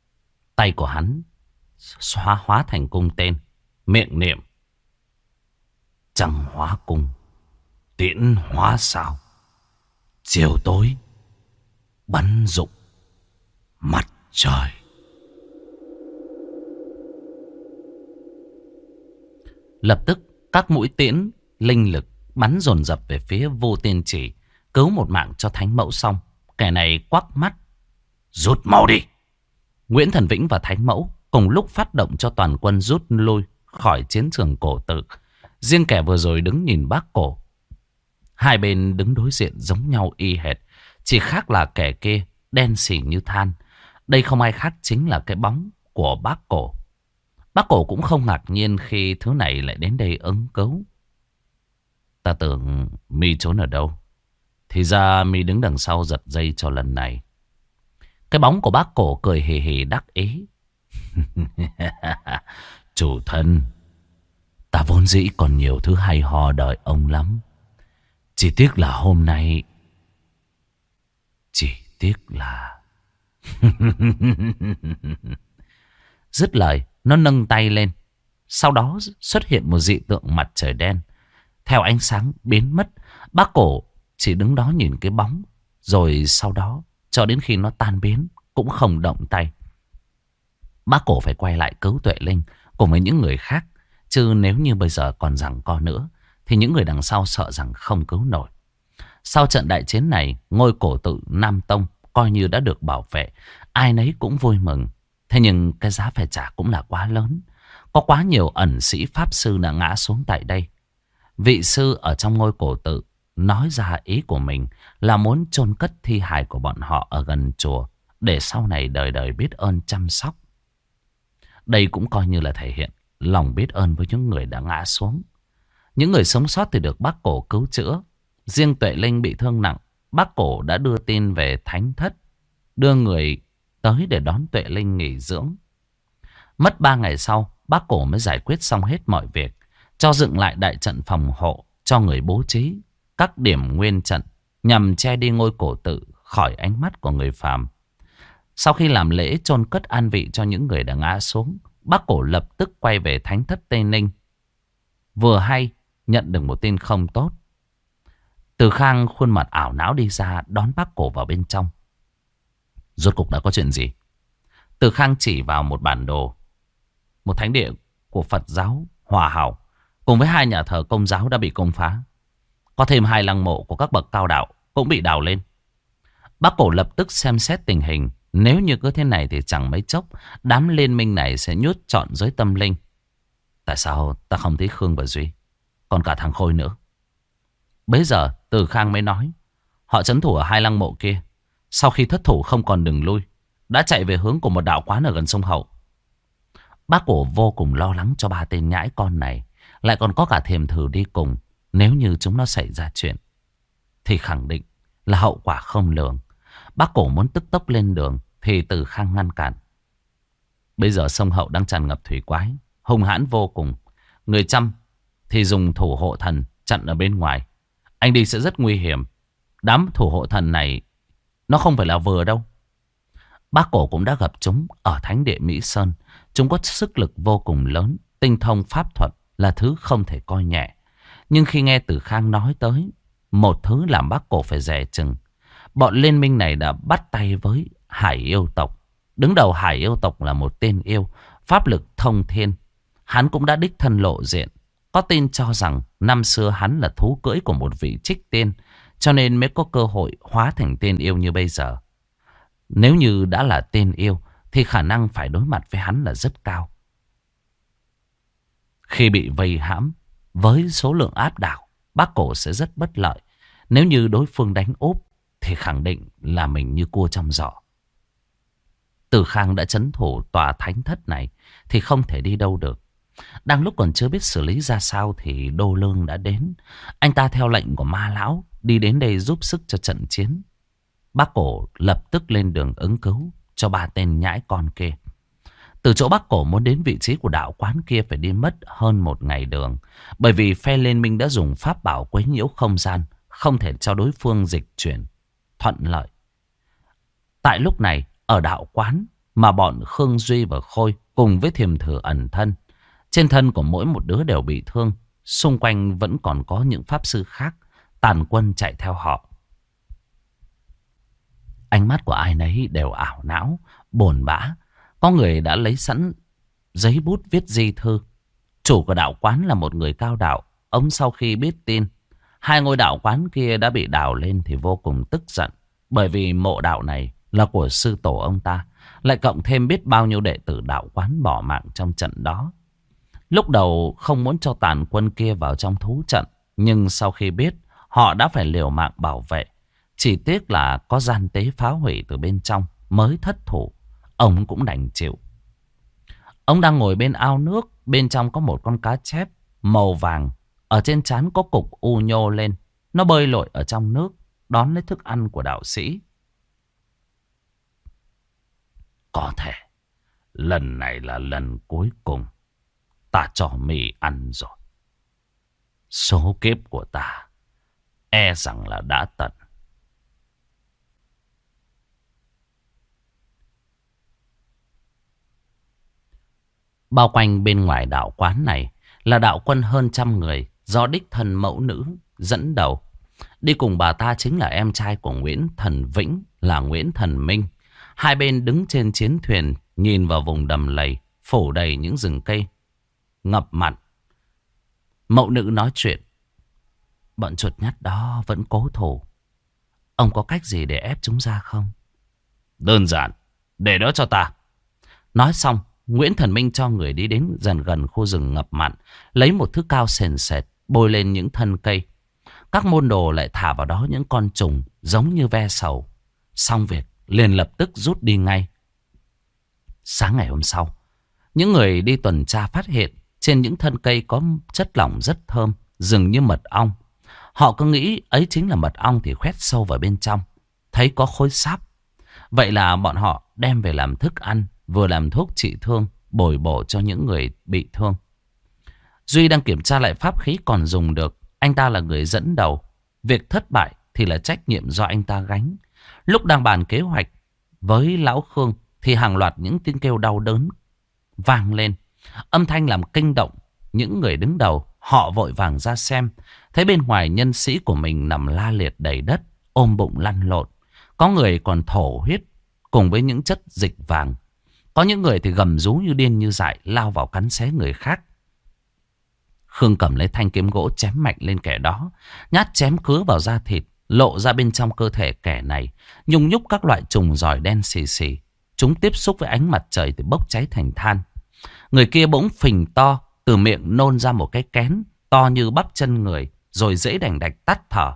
[SPEAKER 1] Tay của hắn hóa thành cung tên, miệng niệm. trăng hóa cung, tiễn hóa sao, chiều tối bắn rụng mặt trời. Lập tức các mũi tiễn linh lực bắn dồn dập về phía Vô Tiên Chỉ, cứu một mạng cho thánh mẫu xong. Kẻ này quắc mắt: rút mau đi! Nguyễn Thần Vĩnh và thánh mẫu cùng lúc phát động cho toàn quân rút lui khỏi chiến trường Cổ Tự. Riêng kẻ vừa rồi đứng nhìn Bác Cổ. Hai bên đứng đối diện giống nhau y hệt, chỉ khác là kẻ kia đen xỉ như than. Đây không ai khác chính là cái bóng của Bác Cổ. Bác Cổ cũng không ngạc nhiên khi thứ này lại đến đây ứng cứu. Ta tưởng mi trốn ở đâu, thì ra mi đứng đằng sau giật dây cho lần này. Cái bóng của Bác Cổ cười hì hì đắc ý. Chủ thân, ta vốn dĩ còn nhiều thứ hay ho đợi ông lắm. Chỉ tiếc là hôm nay... Chỉ tiếc là... Dứt lời, nó nâng tay lên. Sau đó xuất hiện một dị tượng mặt trời đen. Theo ánh sáng biến mất, Bác Cổ chỉ đứng đó nhìn cái bóng. Rồi sau đó, cho đến khi nó tan biến, cũng không động tay. Bác Cổ phải quay lại cứu Tuệ Linh cùng với những người khác. Chứ nếu như bây giờ còn giằng co nữa, thì những người đằng sau sợ rằng không cứu nổi. Sau trận đại chiến này, ngôi Cổ Tự Nam Tông coi như đã được bảo vệ. Ai nấy cũng vui mừng. Thế nhưng cái giá phải trả cũng là quá lớn. Có quá nhiều ẩn sĩ pháp sư đã ngã xuống tại đây. Vị sư ở trong ngôi Cổ Tự nói ra ý của mình là muốn chôn cất thi hài của bọn họ ở gần chùa, để sau này đời đời biết ơn chăm sóc. Đây cũng coi như là thể hiện lòng biết ơn với những người đã ngã xuống. Những người sống sót thì được Bác Cổ cứu chữa. Riêng Tuệ Linh bị thương nặng, Bác Cổ đã đưa tin về thánh thất, đưa người tới để đón Tuệ Linh nghỉ dưỡng. Mất 3 ngày sau, Bác Cổ mới giải quyết xong hết mọi việc, cho dựng lại đại trận phòng hộ, cho người bố trí các điểm nguyên trận nhằm che đi ngôi Cổ Tự khỏi ánh mắt của người phàm. Sau khi làm lễ chôn cất an vị cho những người đã ngã xuống, Bác Cổ lập tức quay về thánh thất Tây Ninh. Vừa hay nhận được một tin không tốt. Từ Khang khuôn mặt ảo não đi ra đón Bác Cổ vào bên trong. Rốt cục đã có chuyện gì? Từ Khang chỉ vào một bản đồ. Một thánh địa của Phật giáo Hòa Hảo cùng với 2 nhà thờ Công giáo đã bị công phá. Có thêm 2 lăng mộ của các bậc cao đạo cũng bị đào lên. Bác Cổ lập tức xem xét tình hình. Nếu như cứ thế này thì chẳng mấy chốc đám liên minh này sẽ nhốt trọn giới tâm linh. Tại sao ta không thấy Khương và Duy, còn cả thằng Khôi nữa? Bấy giờ Từ Khang mới nói, họ trấn thủ ở 2 lăng mộ kia. Sau khi thất thủ không còn đường lui, đã chạy về hướng của một đạo quán ở gần sông Hậu. Bác Cổ vô cùng lo lắng cho 3 tên nhãi con này, lại còn có cả Thiềm Thử đi cùng. Nếu như chúng nó xảy ra chuyện thì khẳng định là hậu quả không lường. Bác Cổ muốn tức tốc lên đường thì Từ Khang ngăn cản. Bây giờ sông Hậu đang tràn ngập thủy quái, hung hãn vô cùng. Người Chăm thì dùng thủ hộ thần chặn ở bên ngoài. Anh đi sẽ rất nguy hiểm. Đám thủ hộ thần này nó không phải là vừa đâu. Bác Cổ cũng đã gặp chúng ở thánh địa Mỹ Sơn. Chúng có sức lực vô cùng lớn, tinh thông pháp thuật là thứ không thể coi nhẹ. Nhưng khi nghe Từ Khang nói tới một thứ làm Bác Cổ phải dè chừng. Bọn liên minh này đã bắt tay với Hải Yêu tộc. Đứng đầu Hải Yêu tộc là một tên yêu, pháp lực thông thiên. Hắn cũng đã đích thân lộ diện. Có tin cho rằng năm xưa hắn là thú cưỡi của một vị trích tiên, cho nên mới có cơ hội hóa thành tên yêu như bây giờ. Nếu như đã là tên yêu thì khả năng phải đối mặt với hắn là rất cao. Khi bị vây hãm với số lượng áp đảo, Bác Cổ sẽ rất bất lợi. Nếu như đối phương đánh úp thì khẳng định là mình như cua trong giỏ. Từ Khang đã trấn thủ tòa thánh thất này thì không thể đi đâu được. Đang lúc còn chưa biết xử lý ra sao thì Đô Lương đã đến. Anh ta theo lệnh của Ma Lão đi đến đây giúp sức cho trận chiến. Bác Cổ lập tức lên đường ứng cứu cho 3 tên nhãi con kia. Từ chỗ Bác Cổ muốn đến vị trí của đạo quán kia phải đi mất hơn 1 ngày đường. Bởi vì phe liên minh đã dùng pháp bảo quấy nhiễu không gian, không thể cho đối phương dịch chuyển thuận lợi. Tại lúc này, ở đạo quán mà bọn Khương Duy và Khôi cùng với Thiềm Thử ẩn thân. Trên thân của mỗi một đứa đều bị thương. xung quanh vẫn còn có những pháp sư khác tàn quân chạy theo họ. Ánh mắt của ai nấy đều ảo não, buồn bã. Có người đã lấy sẵn giấy bút viết di thư. Chủ của đạo quán là một người cao đạo. Ông sau khi biết tin hai ngôi đạo quán kia đã bị đào lên thì vô cùng tức giận. Bởi vì mộ đạo này là của sư tổ ông ta, lại cộng thêm biết bao nhiêu đệ tử đạo quán bỏ mạng trong trận đó. Lúc đầu không muốn cho tàn quân kia vào trong thú trận, nhưng sau khi biết họ đã phải liều mạng bảo vệ, chỉ tiếc là có gian tế phá hủy từ bên trong mới thất thủ, ông cũng đành chịu. Ông đang ngồi bên ao nước, bên trong có một con cá chép màu vàng, ở trên trán có cục u nhô lên, nó bơi lội ở trong nước đón lấy thức ăn của đạo sĩ. Có thể lần này là lần cuối cùng ta cho mì ăn rồi. Số kiếp của ta e rằng là đã tận. Bao quanh bên ngoài đạo quán này là đạo quân hơn 100 người do đích thân mẫu nữ dẫn đầu. Đi cùng bà ta chính là em trai của Nguyễn Thần Vĩnh là Nguyễn Thần Minh. Hai bên đứng trên chiến thuyền nhìn vào vùng đầm lầy phủ đầy những rừng cây ngập mặn. Mẫu nữ nói chuyện. Bọn chuột nhắt đó vẫn cố thủ. Ông có cách gì để ép chúng ra không? Đơn giản, để đó cho ta. Nói xong, Nguyễn Thần Minh cho người đi đến dần gần khu rừng ngập mặn, lấy một thứ cao sền sệt bôi lên những thân cây. Các môn đồ lại thả vào đó những con trùng giống như ve sầu. Xong việc liền lập tức rút đi ngay. Sáng ngày hôm sau, những người đi tuần tra phát hiện trên những thân cây có chất lỏng rất thơm, dường như mật ong. Họ cứ nghĩ ấy chính là mật ong thì khoét sâu vào bên trong, thấy có khối sáp. Vậy là bọn họ đem về làm thức ăn, vừa làm thuốc trị thương, bồi bổ cho những người bị thương. Duy đang kiểm tra lại pháp khí còn dùng được. Anh ta là người dẫn đầu. Việc thất bại thì là trách nhiệm do anh ta gánh. Lúc đang bàn kế hoạch với Lão Khương thì hàng loạt những tiếng kêu đau đớn vang lên. Âm thanh làm kinh động những người đứng đầu. Họ vội vàng ra xem, thấy bên ngoài nhân sĩ của mình nằm la liệt đầy đất, ôm bụng lăn lộn. Có người còn thổ huyết cùng với những chất dịch vàng. Có những người thì gầm rú như điên như dại, lao vào cắn xé người khác. Khương cầm lấy thanh kiếm gỗ chém mạnh lên kẻ đó, nhát chém cứa vào da thịt, lộ ra bên trong cơ thể kẻ này nhung nhúc các loại trùng giỏi đen xì xì. Chúng tiếp xúc với ánh mặt trời thì bốc cháy thành than. Người kia bỗng phình to, từ miệng nôn ra một cái kén to như bắp chân người, rồi dễ đành đạch tắt thở.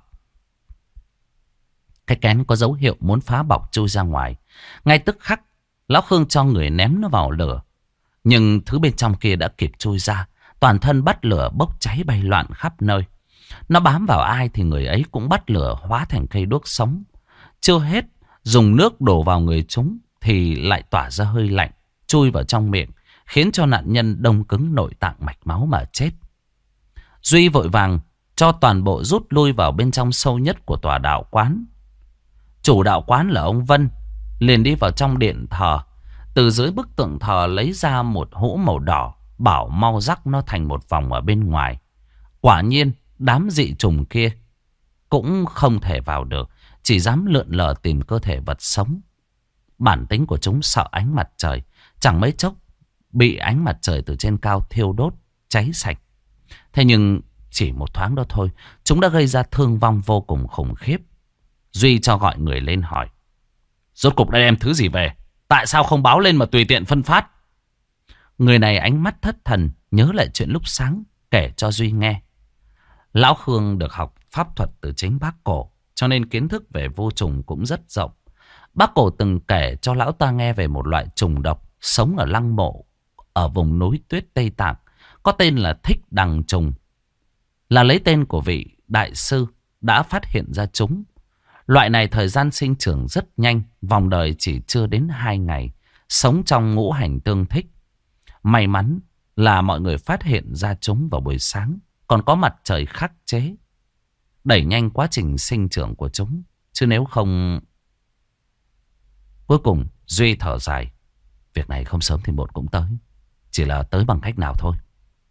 [SPEAKER 1] Cái kén có dấu hiệu muốn phá bọc chui ra ngoài. Ngay tức khắc, Lão Khương cho người ném nó vào lửa. Nhưng thứ bên trong kia đã kịp chui ra, toàn thân bắt lửa bốc cháy bay loạn khắp nơi. Nó bám vào ai thì người ấy cũng bắt lửa hóa thành cây đuốc sống. Chưa hết, dùng nước đổ vào người chúng thì lại tỏa ra hơi lạnh, chui vào trong miệng, khiến cho nạn nhân đông cứng nội tạng mạch máu mà chết. Duy vội vàng cho toàn bộ rút lui vào bên trong sâu nhất của tòa đạo quán. Chủ đạo quán là ông Vân liền đi vào trong điện thờ, từ dưới bức tượng thờ lấy ra một hũ màu đỏ, bảo mau rắc nó thành một vòng ở bên ngoài. Quả nhiên đám dị trùng kia cũng không thể vào được, chỉ dám lượn lờ tìm cơ thể vật sống. Bản tính của chúng sợ ánh mặt trời, chẳng mấy chốc bị ánh mặt trời từ trên cao thiêu đốt, cháy sạch. Thế nhưng chỉ một thoáng đó thôi, chúng đã gây ra thương vong vô cùng khủng khiếp. Duy cho gọi người lên hỏi: rốt cục đã đem thứ gì về? Tại sao không báo lên mà tùy tiện phân phát? Người này ánh mắt thất thần, nhớ lại chuyện lúc sáng, kể cho Duy nghe. Lão Khương được học pháp thuật từ chính bác Cổ, cho nên kiến thức về vô trùng cũng rất rộng. Bác Cổ từng kể cho lão ta nghe về một loại trùng độc sống ở lăng mộ ở vùng núi tuyết Tây Tạng, có tên là thích đằng trùng, là lấy tên của vị đại sư đã phát hiện ra chúng. Loại này thời gian sinh trưởng rất nhanh, vòng đời chỉ chưa đến 2 ngày, sống trong ngũ hành tương thích. May mắn là mọi người phát hiện ra chúng vào buổi sáng, còn có mặt trời khắc chế, đẩy nhanh quá trình sinh trưởng của chúng. Chứ nếu không... Cuối cùng Duy thở dài: việc này không sớm thì muộn cũng tới, chỉ là tới bằng cách nào thôi.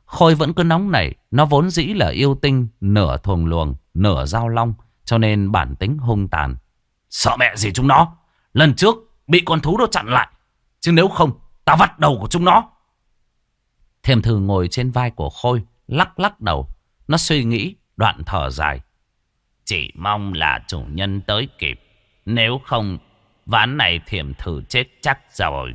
[SPEAKER 1] Khôi vẫn cứ nóng nảy. Nó vốn dĩ là yêu tinh, nửa thuồng luồng, nửa dao long, cho nên bản tính hung tàn. Sợ mẹ gì chúng nó. Lần trước bị con thú đó chặn lại, chứ nếu không ta vặt đầu của chúng nó. Thiềm Thử ngồi trên vai của Khôi, lắc lắc đầu. Nó suy nghĩ, đoạn thở dài. Chỉ mong là chủ nhân tới kịp. Nếu không, ván này Thiềm Thử chết chắc rồi.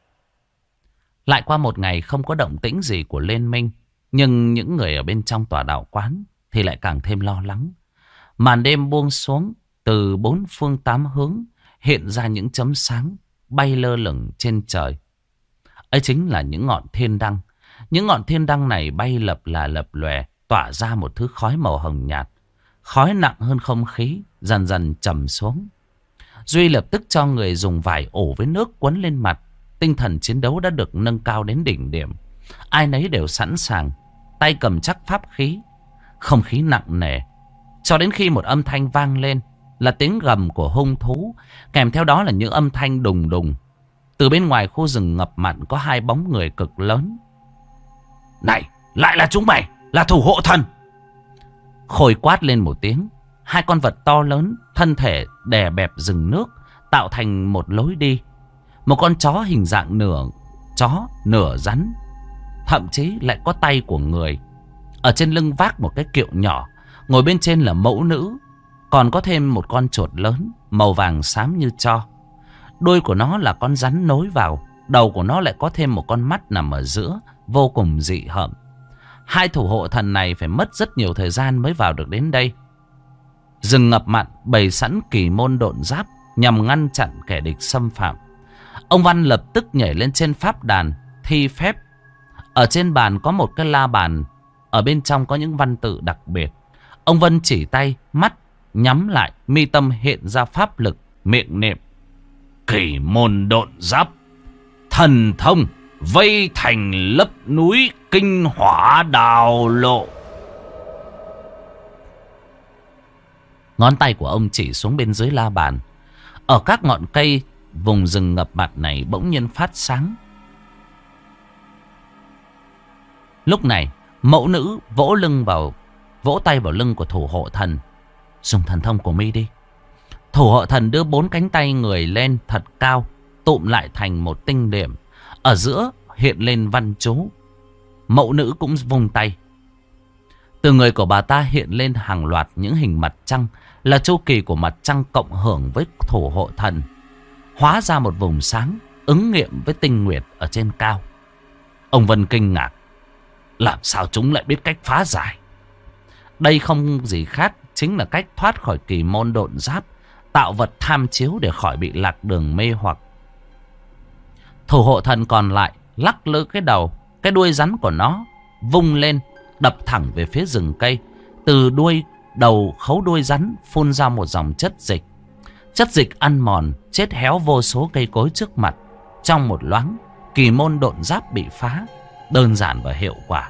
[SPEAKER 1] Lại qua một ngày không có động tĩnh gì của liên minh. Nhưng những người ở bên trong tòa đạo quán thì lại càng thêm lo lắng. Màn đêm buông xuống, từ 4 phương 8 hướng hiện ra những chấm sáng bay lơ lửng trên trời. Ấy chính là những ngọn thiên đăng. Những ngọn thiên đăng này bay lập lòe, tỏa ra một thứ khói màu hồng nhạt. Khói nặng hơn không khí, dần dần trầm xuống. Duy lập tức cho người dùng vải ổ với nước quấn lên mặt. Tinh thần chiến đấu đã được nâng cao đến đỉnh điểm. Ai nấy đều sẵn sàng, tay cầm chắc pháp khí. Không khí nặng nề, cho đến khi một âm thanh vang lên, là tiếng gầm của hung thú, kèm theo đó là những âm thanh đùng đùng. Từ bên ngoài khu rừng ngập mặn có 2 bóng người cực lớn. Này, lại là chúng mày, là thủ hộ thần. Khôi quát lên một tiếng. 2 con vật to lớn, thân thể đè bẹp rừng nước, tạo thành một lối đi. Một con chó hình dạng nửa chó, nửa rắn, thậm chí lại có tay của người. Ở trên lưng vác một cái kiệu nhỏ, ngồi bên trên là mẫu nữ. Còn có thêm một con chuột lớn, màu vàng xám như tro. Đuôi của nó là con rắn nối vào. Đầu của nó lại có thêm một con mắt nằm ở giữa, vô cùng dị hợm. 2 thủ hộ thần này phải mất rất nhiều thời gian mới vào được đến đây. Rừng ngập mặn bày sẵn kỳ môn độn giáp nhằm ngăn chặn kẻ địch xâm phạm. Ông Văn lập tức nhảy lên trên pháp đàn thi phép. Ở trên bàn có một cái la bàn, ở bên trong có những văn tự đặc biệt. Ông Vân chỉ tay, mắt nhắm lại, mi tâm hiện ra pháp lực, miệng niệm: kỳ môn độn giáp, thần thông vây thành lấp núi, kinh hỏa đào lộ. Ngón tay của ông chỉ xuống bên dưới la bàn. Ở các ngọn cây vùng rừng ngập mặn này bỗng nhiên phát sáng. Lúc này mẫu nữ vỗ tay vào lưng của thủ hộ thần. Dùng thần thông của mi đi. Thủ hộ thần đưa 4 cánh tay người lên thật cao, tụm lại thành một tinh điểm. Ở giữa hiện lên văn chú. Mẫu nữ cũng vung tay. Từ người của bà ta hiện lên hàng loạt những hình mặt trăng, là chu kỳ của mặt trăng cộng hưởng với thủ hộ thần, hóa ra một vùng sáng ứng nghiệm với tinh nguyệt ở trên cao. Ông Vân kinh ngạc. Làm sao chúng lại biết cách phá giải? Đây không gì khác chính là cách thoát khỏi kỳ môn độn giáp, tạo vật tham chiếu để khỏi bị lạc đường mê hoặc. Thủ hộ thần còn lại lắc lư cái đầu, cái đuôi rắn của nó vung lên, đập thẳng về phía rừng cây. Từ đầu khấu đuôi rắn phun ra một dòng chất dịch. Chất dịch ăn mòn, chết héo vô số cây cối trước mặt. Trong một loáng, kỳ môn độn giáp bị phá, đơn giản và hiệu quả.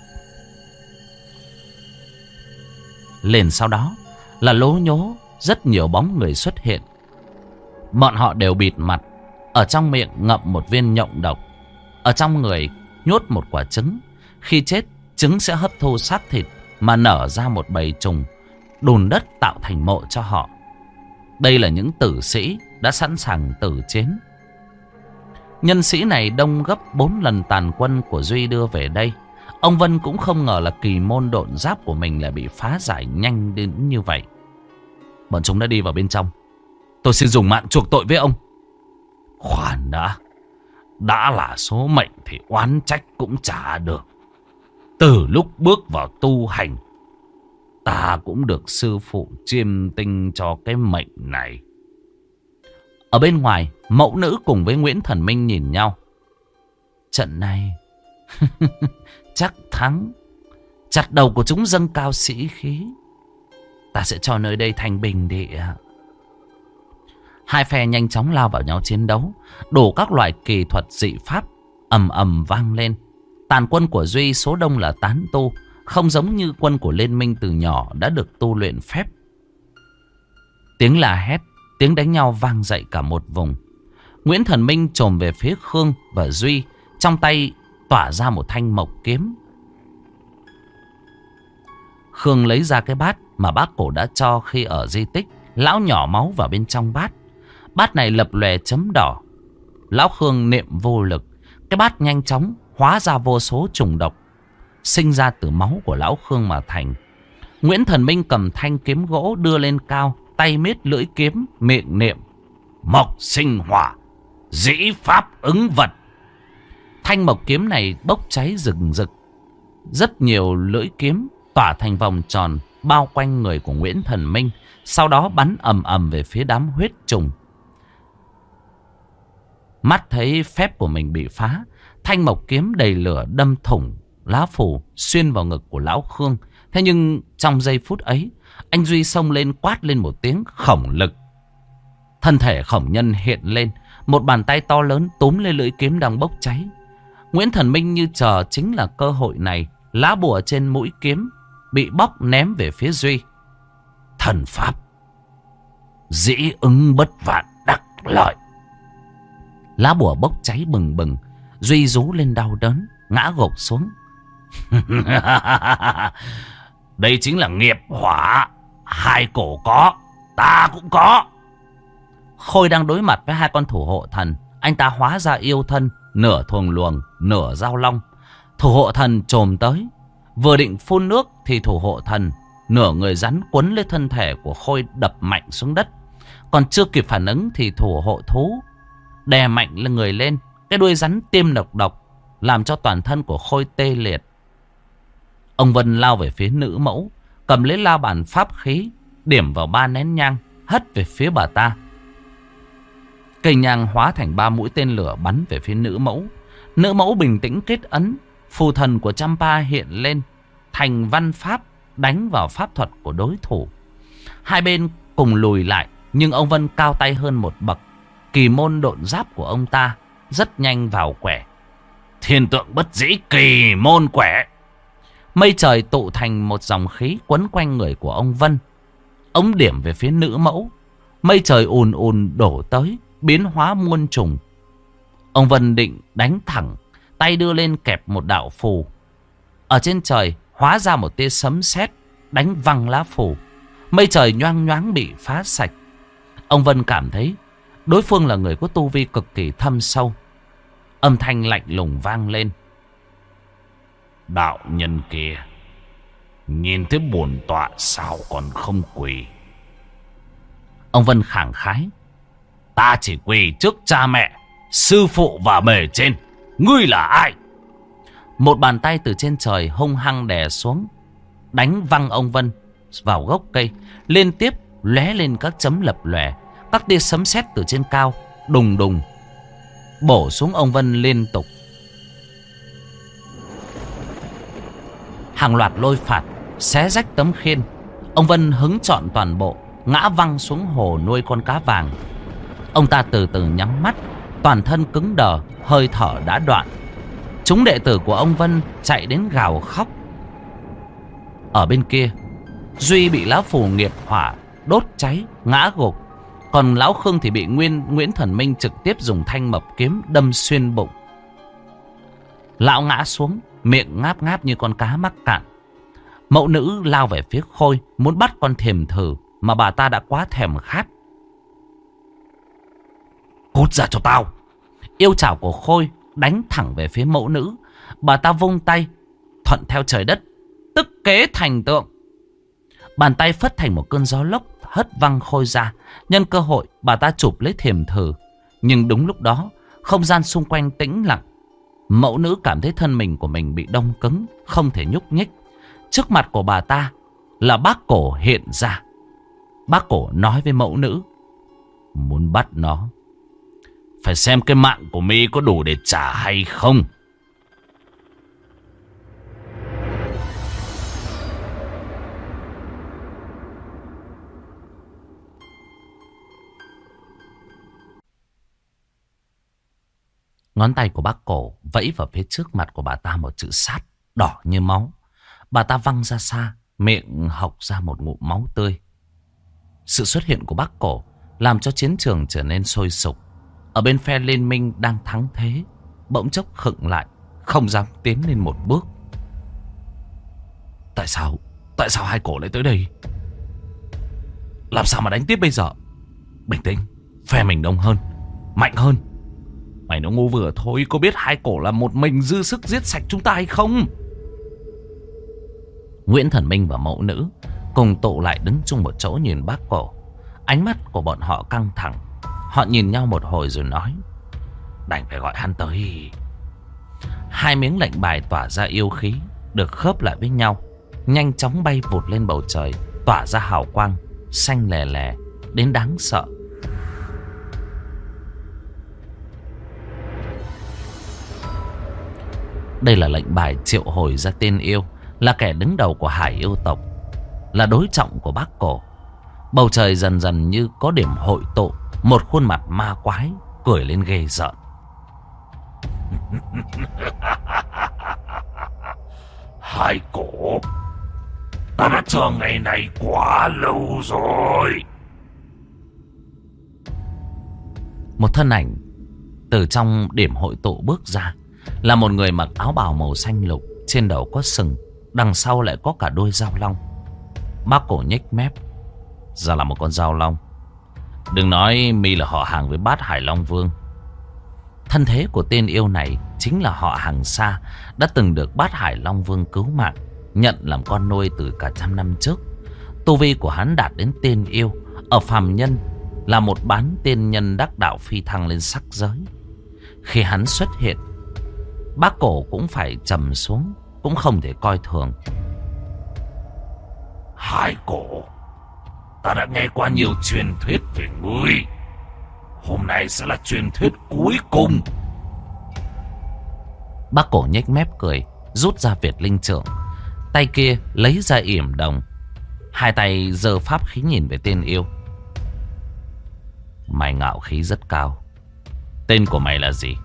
[SPEAKER 1] Liền sau đó là lố nhố rất nhiều bóng người xuất hiện. Bọn họ đều bịt mặt, ở trong miệng ngậm một viên nhộng độc, ở trong người nhốt một quả trứng. Khi chết, trứng sẽ hấp thu xác thịt mà nở ra một bầy trùng, đùn đất tạo thành mộ cho họ. Đây là những tử sĩ đã sẵn sàng tử chiến. Nhân sĩ này đông gấp 4 lần tàn quân của Duy đưa về đây. Ông Vân cũng không ngờ là kỳ môn độn giáp của mình lại bị phá giải nhanh đến như vậy. Bọn chúng đã đi vào bên trong. Tôi xin dùng mạng chuộc tội với ông. Khoan đã là số mệnh thì oán trách cũng chả được. Từ lúc bước vào tu hành, ta cũng được sư phụ chiêm tinh cho cái mệnh này. Ở bên ngoài, mẫu nữ cùng với Nguyễn Thần Minh nhìn nhau. Trận này chắc thắng. Chặt đầu của chúng dâng cao sĩ khí. Ta sẽ cho nơi đây thành bình địa. Hai phe nhanh chóng lao vào nhau chiến đấu. Đủ các loại kỳ thuật dị pháp ầm ầm vang lên. Tàn quân của Duy số đông là tán tu, không giống như quân của Liên Minh từ nhỏ đã được tu luyện phép. Tiếng la hét, tiếng đánh nhau vang dậy cả một vùng. Nguyễn Thần Minh chồm về phía Khương và Duy, trong tay tỏa ra một thanh mộc kiếm. Khương lấy ra cái bát mà bác cổ đã cho khi ở di tích. Lão nhỏ máu vào bên trong bát. Bát này lập lòe chấm đỏ. Lão Khương niệm vô lực. Cái bát nhanh chóng hóa ra vô số trùng độc sinh ra từ máu của lão Khương mà thành. Nguyễn Thần Minh cầm thanh kiếm gỗ đưa lên cao, tay miết lưỡi kiếm, miệng niệm: mộc sinh hỏa, dĩ pháp ứng vật. Thanh mộc kiếm này bốc cháy rừng rực. Rất nhiều lưỡi kiếm tỏa thành vòng tròn bao quanh người của Nguyễn Thần Minh, sau đó bắn ầm ầm về phía đám huyết trùng. Mắt thấy phép của mình bị phá, thanh mộc kiếm đầy lửa đâm thủng lá phù xuyên vào ngực của lão Khương. Thế nhưng trong giây phút ấy, anh Duy xông lên quát lên một tiếng khổng lực. Thân thể khổng nhân hiện lên, một bàn tay to lớn túm lên lưỡi kiếm đang bốc cháy. Nguyễn Thần Minh như chờ chính là cơ hội này, lá bùa trên mũi kiếm bị bóc ném về phía Duy. Thần pháp, dĩ ứng bất vạn đắc lợi. Lá bùa bốc cháy bừng bừng. Duy rú lên đau đớn, ngã gục xuống. Đây chính là nghiệp hỏa. Hai cổ có, ta cũng có. Khôi đang đối mặt với hai con thủ hộ thần. Anh ta hóa ra yêu thân, nửa thuồng luồng, nửa dao long. Thủ hộ thần chồm tới, vừa định phun nước thì thủ hộ thần nửa người rắn quấn lấy thân thể của Khôi đập mạnh xuống đất. Còn chưa kịp phản ứng thì thủ hộ thú đè mạnh người lên. Cái đuôi rắn tiêm độc làm cho toàn thân của Khôi tê liệt. Ông Vân lao về phía nữ mẫu, cầm lấy la bàn pháp khí, điểm vào 3 nén nhang, hất về phía bà ta. Cây nhang hóa thành 3 mũi tên lửa bắn về phía nữ mẫu. Nữ mẫu bình tĩnh kết ấn. Phù thần của Champa hiện lên thành văn pháp đánh vào pháp thuật của đối thủ. Hai bên cùng lùi lại, nhưng ông Vân cao tay hơn một bậc. Kỳ môn độn giáp của ông ta rất nhanh vào quẻ. Thiên tượng bất dĩ kỳ môn quẻ. Mây trời tụ thành một dòng khí quấn quanh người của ông Vân. Ông điểm về phía nữ mẫu. Mây trời ùn ùn đổ tới, biến hóa muôn trùng. Ông Vân định đánh thẳng, tay đưa lên kẹp một đạo phù. Ở trên trời hóa ra một tia sấm sét đánh văng lá phù. Mây trời nhoang nhoáng bị phá sạch. Ông Vân cảm thấy đối phương là người có tu vi cực kỳ thâm sâu. Âm thanh lạnh lùng vang lên. Đạo nhân kia, nhìn thấy bổn tọa sao còn không quỳ? Ông Vân khẳng khái. Ta chỉ quỳ trước cha mẹ, sư phụ và bề trên. Ngươi là ai? Một bàn tay từ trên trời hung hăng đè xuống, đánh văng ông Vân vào gốc cây. Liên tiếp lóe lên các chấm lập lòe. Các tia sấm sét từ trên cao đùng đùng bổ xuống ông Vân liên tục. Hàng loạt lôi phạt xé rách tấm khiên. Ông Vân hứng trọn toàn bộ, ngã văng xuống hồ nuôi con cá vàng. Ông ta từ từ nhắm mắt, toàn thân cứng đờ, hơi thở đã đoạn. Chúng đệ tử của ông Vân chạy đến gào khóc. Ở bên kia, Duy bị lá phù nghiệp hỏa đốt cháy, ngã gục. Còn lão Khương thì bị Nguyễn Thần Minh trực tiếp dùng thanh mộc kiếm đâm xuyên bụng. Lão ngã xuống, miệng ngáp ngáp như con cá mắc cạn. Mẫu nữ lao về phía Khôi, muốn bắt con thềm thử mà bà ta đã quá thèm khát. Cút ra cho tao! Yêu chảo của Khôi đánh thẳng về phía mẫu nữ. Bà ta vung tay, thuận theo trời đất, tức kế thành tượng. Bàn tay phất thành một cơn gió lốc, hất văng Khôi ra. Nhân cơ hội, bà ta chụp lấy thềm thử. Nhưng đúng lúc đó, không gian xung quanh tĩnh lặng. Mẫu nữ cảm thấy thân mình của mình bị đông cứng, không thể nhúc nhích. Trước mặt của bà ta là bác cổ hiện ra. Bác cổ nói với mẫu nữ: muốn bắt nó, phải xem cái mạng của mi có đủ để trả hay không. Ngón tay của bác cổ vẫy vào phía trước mặt của bà ta một chữ sát đỏ như máu. Bà ta văng ra xa, miệng hộc ra một ngụm máu tươi. Sự xuất hiện của bác cổ làm cho chiến trường trở nên sôi sục. Ở bên phe liên minh đang thắng thế, bỗng chốc khựng lại, không dám tiến lên một bước. Tại sao Tại sao hai cổ lại tới đây? Làm sao mà đánh tiếp bây giờ? Bình tĩnh, phe mình đông hơn, mạnh hơn. Mày nó ngu vừa thôi. Có biết hai cổ là một mình dư sức giết sạch chúng ta hay không? Nguyễn Thần Minh và mẫu nữ cùng tụ lại đứng chung một chỗ nhìn bác cổ. Ánh mắt của bọn họ căng thẳng. Họ nhìn nhau một hồi rồi nói: đành phải gọi hắn tới. Hai miếng lệnh bài tỏa ra yêu khí được khớp lại với nhau, nhanh chóng bay vụt lên bầu trời, tỏa ra hào quang xanh lè lè đến đáng sợ. Đây là lệnh bài triệu hồi ra tên yêu, là kẻ đứng đầu của Hải yêu tộc, là đối trọng của bác cổ. Bầu trời dần dần như có điểm hội tụ, một khuôn mặt ma quái cười lên ghê rợn. Hai cổ, ta đã chờ ngày này quá lâu rồi. Một thân ảnh từ trong điểm hội tụ bước ra, là một người mặc áo bào màu xanh lục, trên đầu có sừng, đằng sau lại có cả đuôi dao long. Bác cổ nhếch mép: ra là một con dao long. Đừng nói mi là họ hàng với Bát Hải Long Vương. Thân thế của tên yêu này chính là họ hàng xa, đã từng được Bát Hải Long Vương cứu mạng, nhận làm con nuôi từ cả trăm năm trước. Tu vi của hắn đạt đến tên yêu, ở phàm nhân là một bán tiên nhân đắc đạo phi thăng lên sắc giới. Khi hắn xuất hiện, bác cổ cũng phải trầm xuống, cũng không thể coi thường. Hai cổ, ta đã nghe qua nhiều truyền thuyết về ngươi. Hôm nay sẽ là truyền thuyết cuối cùng. Bác cổ nhếch mép cười, rút ra Việt Linh Trượng, tay kia lấy ra yểm đồng, hai tay giơ pháp khí nhìn về tên yêu. Mày ngạo khí rất cao. Tên của mày là gì?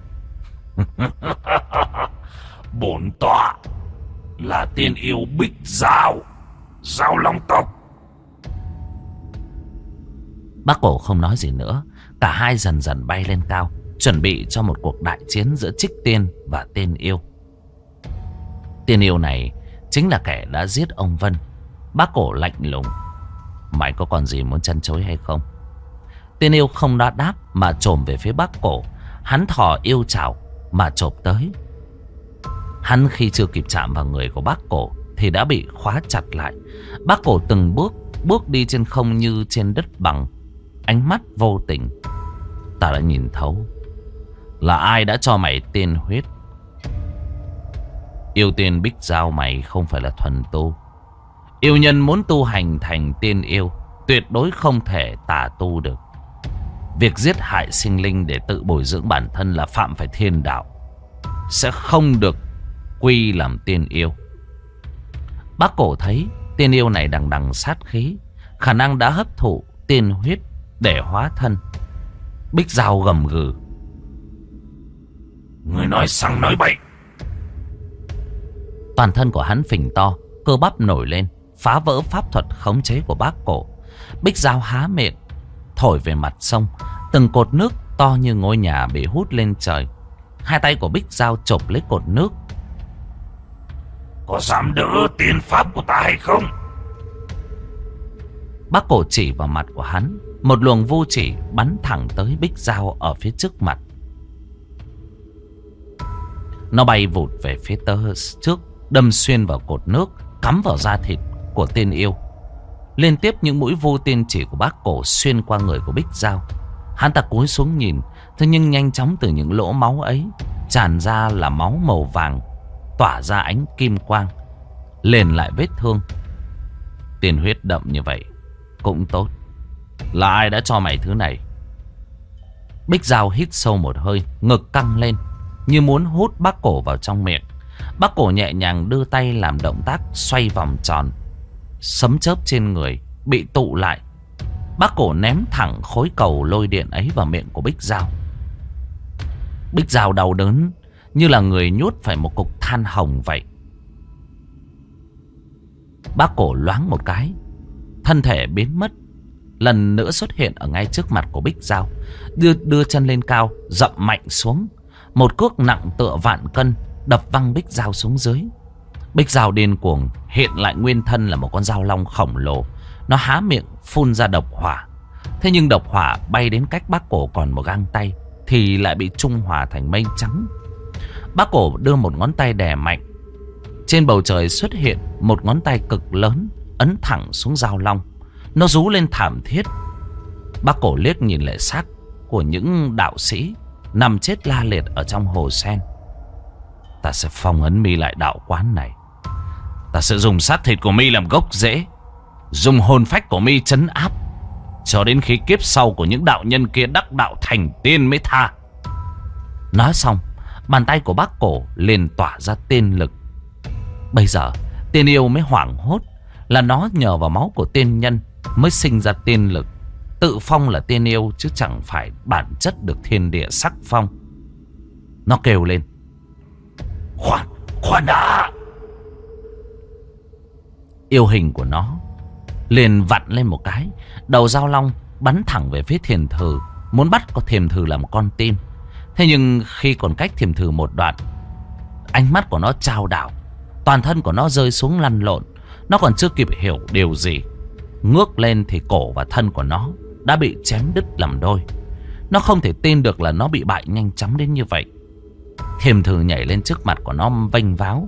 [SPEAKER 1] Bổn tọa là tên yêu Bích Giao, Giao Long tộc. Bác cổ không nói gì nữa. Cả hai dần dần bay lên cao, chuẩn bị cho một cuộc đại chiến giữa Trích Tiên và tên yêu. Tên yêu này chính là kẻ đã giết ông Vân. Bác cổ lạnh lùng: mày có còn gì muốn trăn trối hay không? Tên yêu không đã đáp mà chồm về phía bác cổ. Hắn thò yêu chảo mà chộp tới. Hắn khi chưa kịp chạm vào người của bác cổ thì đã bị khóa chặt lại. Bác cổ từng bước đi trên không như trên đất bằng, ánh mắt vô tình. Ta đã nhìn thấu là ai đã cho mày tiên huyết. Yêu tiên Bích Giao mày không phải là thuần tu. Yêu nhân muốn tu hành thành tiên yêu tuyệt đối không thể tà tu được. Việc giết hại sinh linh để tự bồi dưỡng bản thân là phạm phải thiên đạo, sẽ không được quy làm tiên yêu. Bác cổ thấy tiên yêu này đằng đằng sát khí, khả năng đã hấp thụ tiên huyết để hóa thân. Bích Giao gầm gừ: người nói xăng nói bậy. Toàn thân của hắn phình to, cơ bắp nổi lên, phá vỡ pháp thuật khống chế của bác cổ. Bích Giao há miệng thổi về mặt sông, từng cột nước to như ngôi nhà bị hút lên trời. Hai tay của Bích Giao chộp lấy cột nước. Có dám đỡ tiên pháp của ta hay không? Bác cổ chỉ vào mặt của hắn, một luồng vu chỉ bắn thẳng tới Bích Giao ở phía trước mặt. Nó bay vụt về phía trước, đâm xuyên vào cột nước, cắm vào da thịt của tên yêu. Liên tiếp những mũi vu tiên chỉ của bác cổ xuyên qua người của Bích Giao. Hắn ta cúi xuống nhìn, thế nhưng nhanh chóng từ những lỗ máu ấy tràn ra là máu màu vàng, tỏa ra ánh kim quang, liền lại vết thương. Tiên huyết đậm như vậy cũng tốt. Là ai đã cho mày thứ này? Bích Giao hít sâu một hơi, ngực căng lên như muốn hút bác cổ vào trong miệng. Bác cổ nhẹ nhàng đưa tay làm động tác xoay vòng tròn. Sấm chớp trên người bị tụ lại. Bác cổ ném thẳng khối cầu lôi điện ấy vào miệng của Bích Giao. Bích Giao đau đớn như là người nhốt phải một cục than hồng vậy. Bác cổ loáng một cái, thân thể biến mất, lần nữa xuất hiện ở ngay trước mặt của Bích Giao. Đưa chân lên cao, dậm mạnh xuống. Một cước nặng tựa vạn cân đập văng Bích Giao xuống dưới. Bích dao điên cuồng hiện lại nguyên thân là một con dao long khổng lồ. Nó há miệng phun ra độc hỏa. Thế nhưng độc hỏa bay đến cách bác cổ còn một gang tay thì lại bị trung hòa thành mây trắng. Bác cổ đưa một ngón tay đè mạnh. Trên bầu trời xuất hiện một ngón tay cực lớn ấn thẳng xuống dao long. Nó rú lên thảm thiết. Bác cổ liếc nhìn lại xác của những đạo sĩ nằm chết la liệt ở trong hồ sen. Ta sẽ phong ấn mi lại đạo quán này. Ta sẽ dùng xác thịt của mi làm gốc rễ, dùng hồn phách của mi trấn áp, cho đến khi kiếp sau của những đạo nhân kia đắc đạo thành tiên mới tha. Nói xong, bàn tay của bác cổ liền tỏa ra tiên lực. Bây giờ tiên yêu mới hoảng hốt, là nó nhờ vào máu của tiên nhân mới sinh ra tiên lực. Tự phong là tiên yêu chứ chẳng phải bản chất được thiên địa sắc phong. Nó kêu lên: Khoan đã! Yêu hình của nó liền vặn lên một cái. Đầu dao long bắn thẳng về phía thiềm thử, muốn bắt có thiềm thử làm con tim. Thế nhưng khi còn cách thiềm thử một đoạn, ánh mắt của nó chao đảo, toàn thân của nó rơi xuống lăn lộn. Nó còn chưa kịp hiểu điều gì, ngước lên thì cổ và thân của nó đã bị chém đứt làm đôi. Nó không thể tin được là nó bị bại nhanh chóng đến như vậy. Thiềm thử nhảy lên trước mặt của nó vênh váo: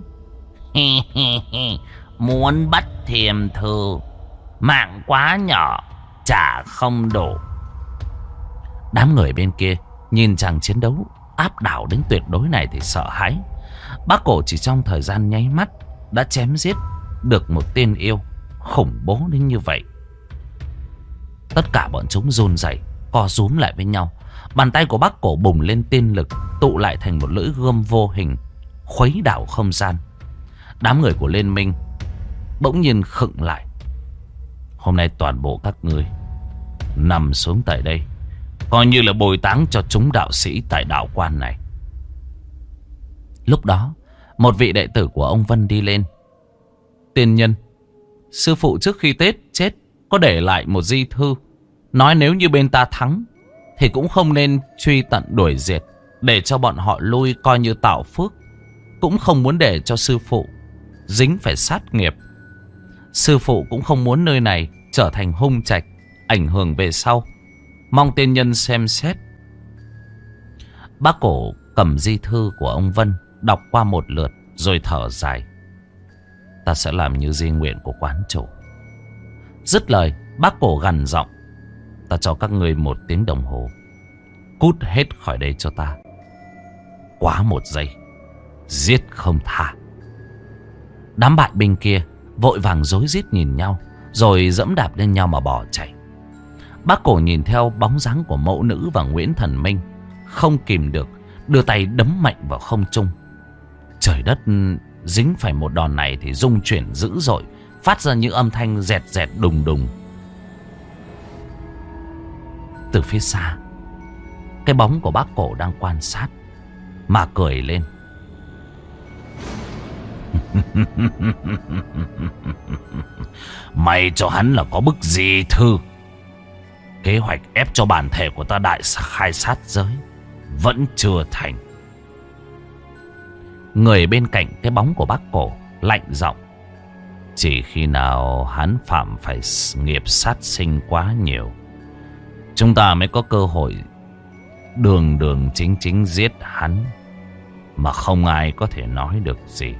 [SPEAKER 1] Muốn bắt thiềm thử, mạng quá nhỏ, chả không đủ. Đám người bên kia nhìn chàng chiến đấu áp đảo đến tuyệt đối này thì sợ hãi. Bác cổ chỉ trong thời gian nháy mắt đã chém giết được một tên yêu khủng bố đến như vậy. Tất cả bọn chúng run rẩy, co rúm lại với nhau. Bàn tay của bác cổ bùng lên tiên lực, tụ lại thành một lưỡi gươm vô hình, khuấy đảo không gian. Đám người của liên minh bỗng nhiên khựng lại. Hôm nay toàn bộ các ngươi nằm xuống tại đây, coi như là bồi táng cho chúng đạo sĩ tại đạo quan này. Lúc đó, một vị đệ tử của ông Vân đi lên: Tiên nhân, sư phụ trước khi Tết chết có để lại một di thư, nói nếu như bên ta thắng thì cũng không nên truy tận đuổi diệt, để cho bọn họ lui coi như tạo phước, cũng không muốn để cho sư phụ dính phải sát nghiệp. Sư phụ cũng không muốn nơi này trở thành hung trạch, ảnh hưởng về sau. Mong tiên nhân xem xét. Bác cổ cầm di thư của ông Vân, đọc qua một lượt rồi thở dài: Ta sẽ làm như di nguyện của quán chủ. Dứt lời, bác cổ gằn giọng: Ta cho các ngươi 1 tiếng đồng hồ, cút hết khỏi đây cho ta. Quá 1 giây, giết không tha. Đám bại binh kia vội vàng rối rít nhìn nhau, rồi dẫm đạp lên nhau mà bỏ chạy. Bác cổ nhìn theo bóng dáng của mẫu nữ và Nguyễn Thần Minh, không kìm được, đưa tay đấm mạnh vào không trung. Trời đất dính phải một đòn này thì rung chuyển dữ dội, phát ra những âm thanh dẹt dẹt đùng đùng. Từ phía xa, cái bóng của bác cổ đang quan sát mà cười lên: Mày cho hắn là có bức di thư. Kế hoạch ép cho bản thể của ta đại khai sát giới vẫn chưa thành. Người bên cạnh cái bóng của bác cổ lạnh giọng: Chỉ khi nào hắn phạm phải nghiệp sát sinh quá nhiều, chúng ta mới có cơ hội đường đường chính chính giết hắn, mà không ai có thể nói được gì.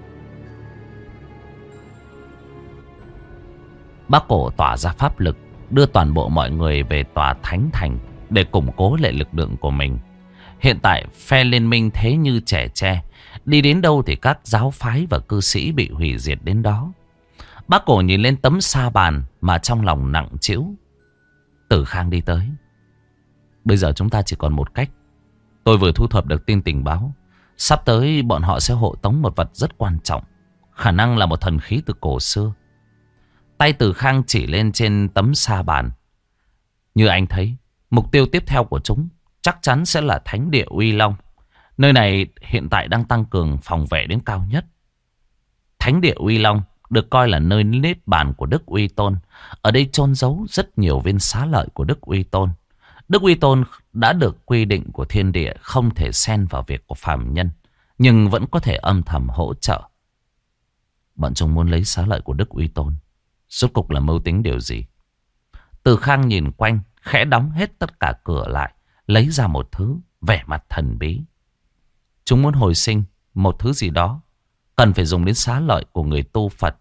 [SPEAKER 1] Bác cổ tỏa ra pháp lực, đưa toàn bộ mọi người về tòa thánh thành để củng cố lại lực lượng của mình. Hiện tại phe liên minh thế như trẻ tre, đi đến đâu thì các giáo phái và cư sĩ bị hủy diệt đến đó. Bác cổ nhìn lên tấm sa bàn mà trong lòng nặng trĩu. Tử Khang đi tới: Bây giờ chúng ta chỉ còn một cách. Tôi vừa thu thập được tin tình báo, sắp tới bọn họ sẽ hộ tống một vật rất quan trọng, khả năng là một thần khí từ cổ xưa. Tay Tử Khang chỉ lên trên tấm sa bàn: Như anh thấy, mục tiêu tiếp theo của chúng chắc chắn sẽ là Thánh địa Uy Long. Nơi này hiện tại đang tăng cường phòng vệ đến cao nhất. Thánh địa Uy Long được coi là nơi nếp bàn của Đức Uy Tôn. Ở đây chôn giấu rất nhiều viên xá lợi của Đức Uy Tôn. Đức Uy Tôn đã được quy định của thiên địa không thể xen vào việc của phàm nhân, nhưng vẫn có thể âm thầm hỗ trợ. bọn chúng muốn lấy xá lợi của Đức Uy Tôn. Rốt cục là mưu tính điều gì? Từ Khang nhìn quanh, khẽ đóng hết tất cả cửa lại, lấy ra một thứ, vẻ mặt thần bí. Chúng muốn hồi sinh một thứ gì đó, cần phải dùng đến xá lợi của người tu Phật.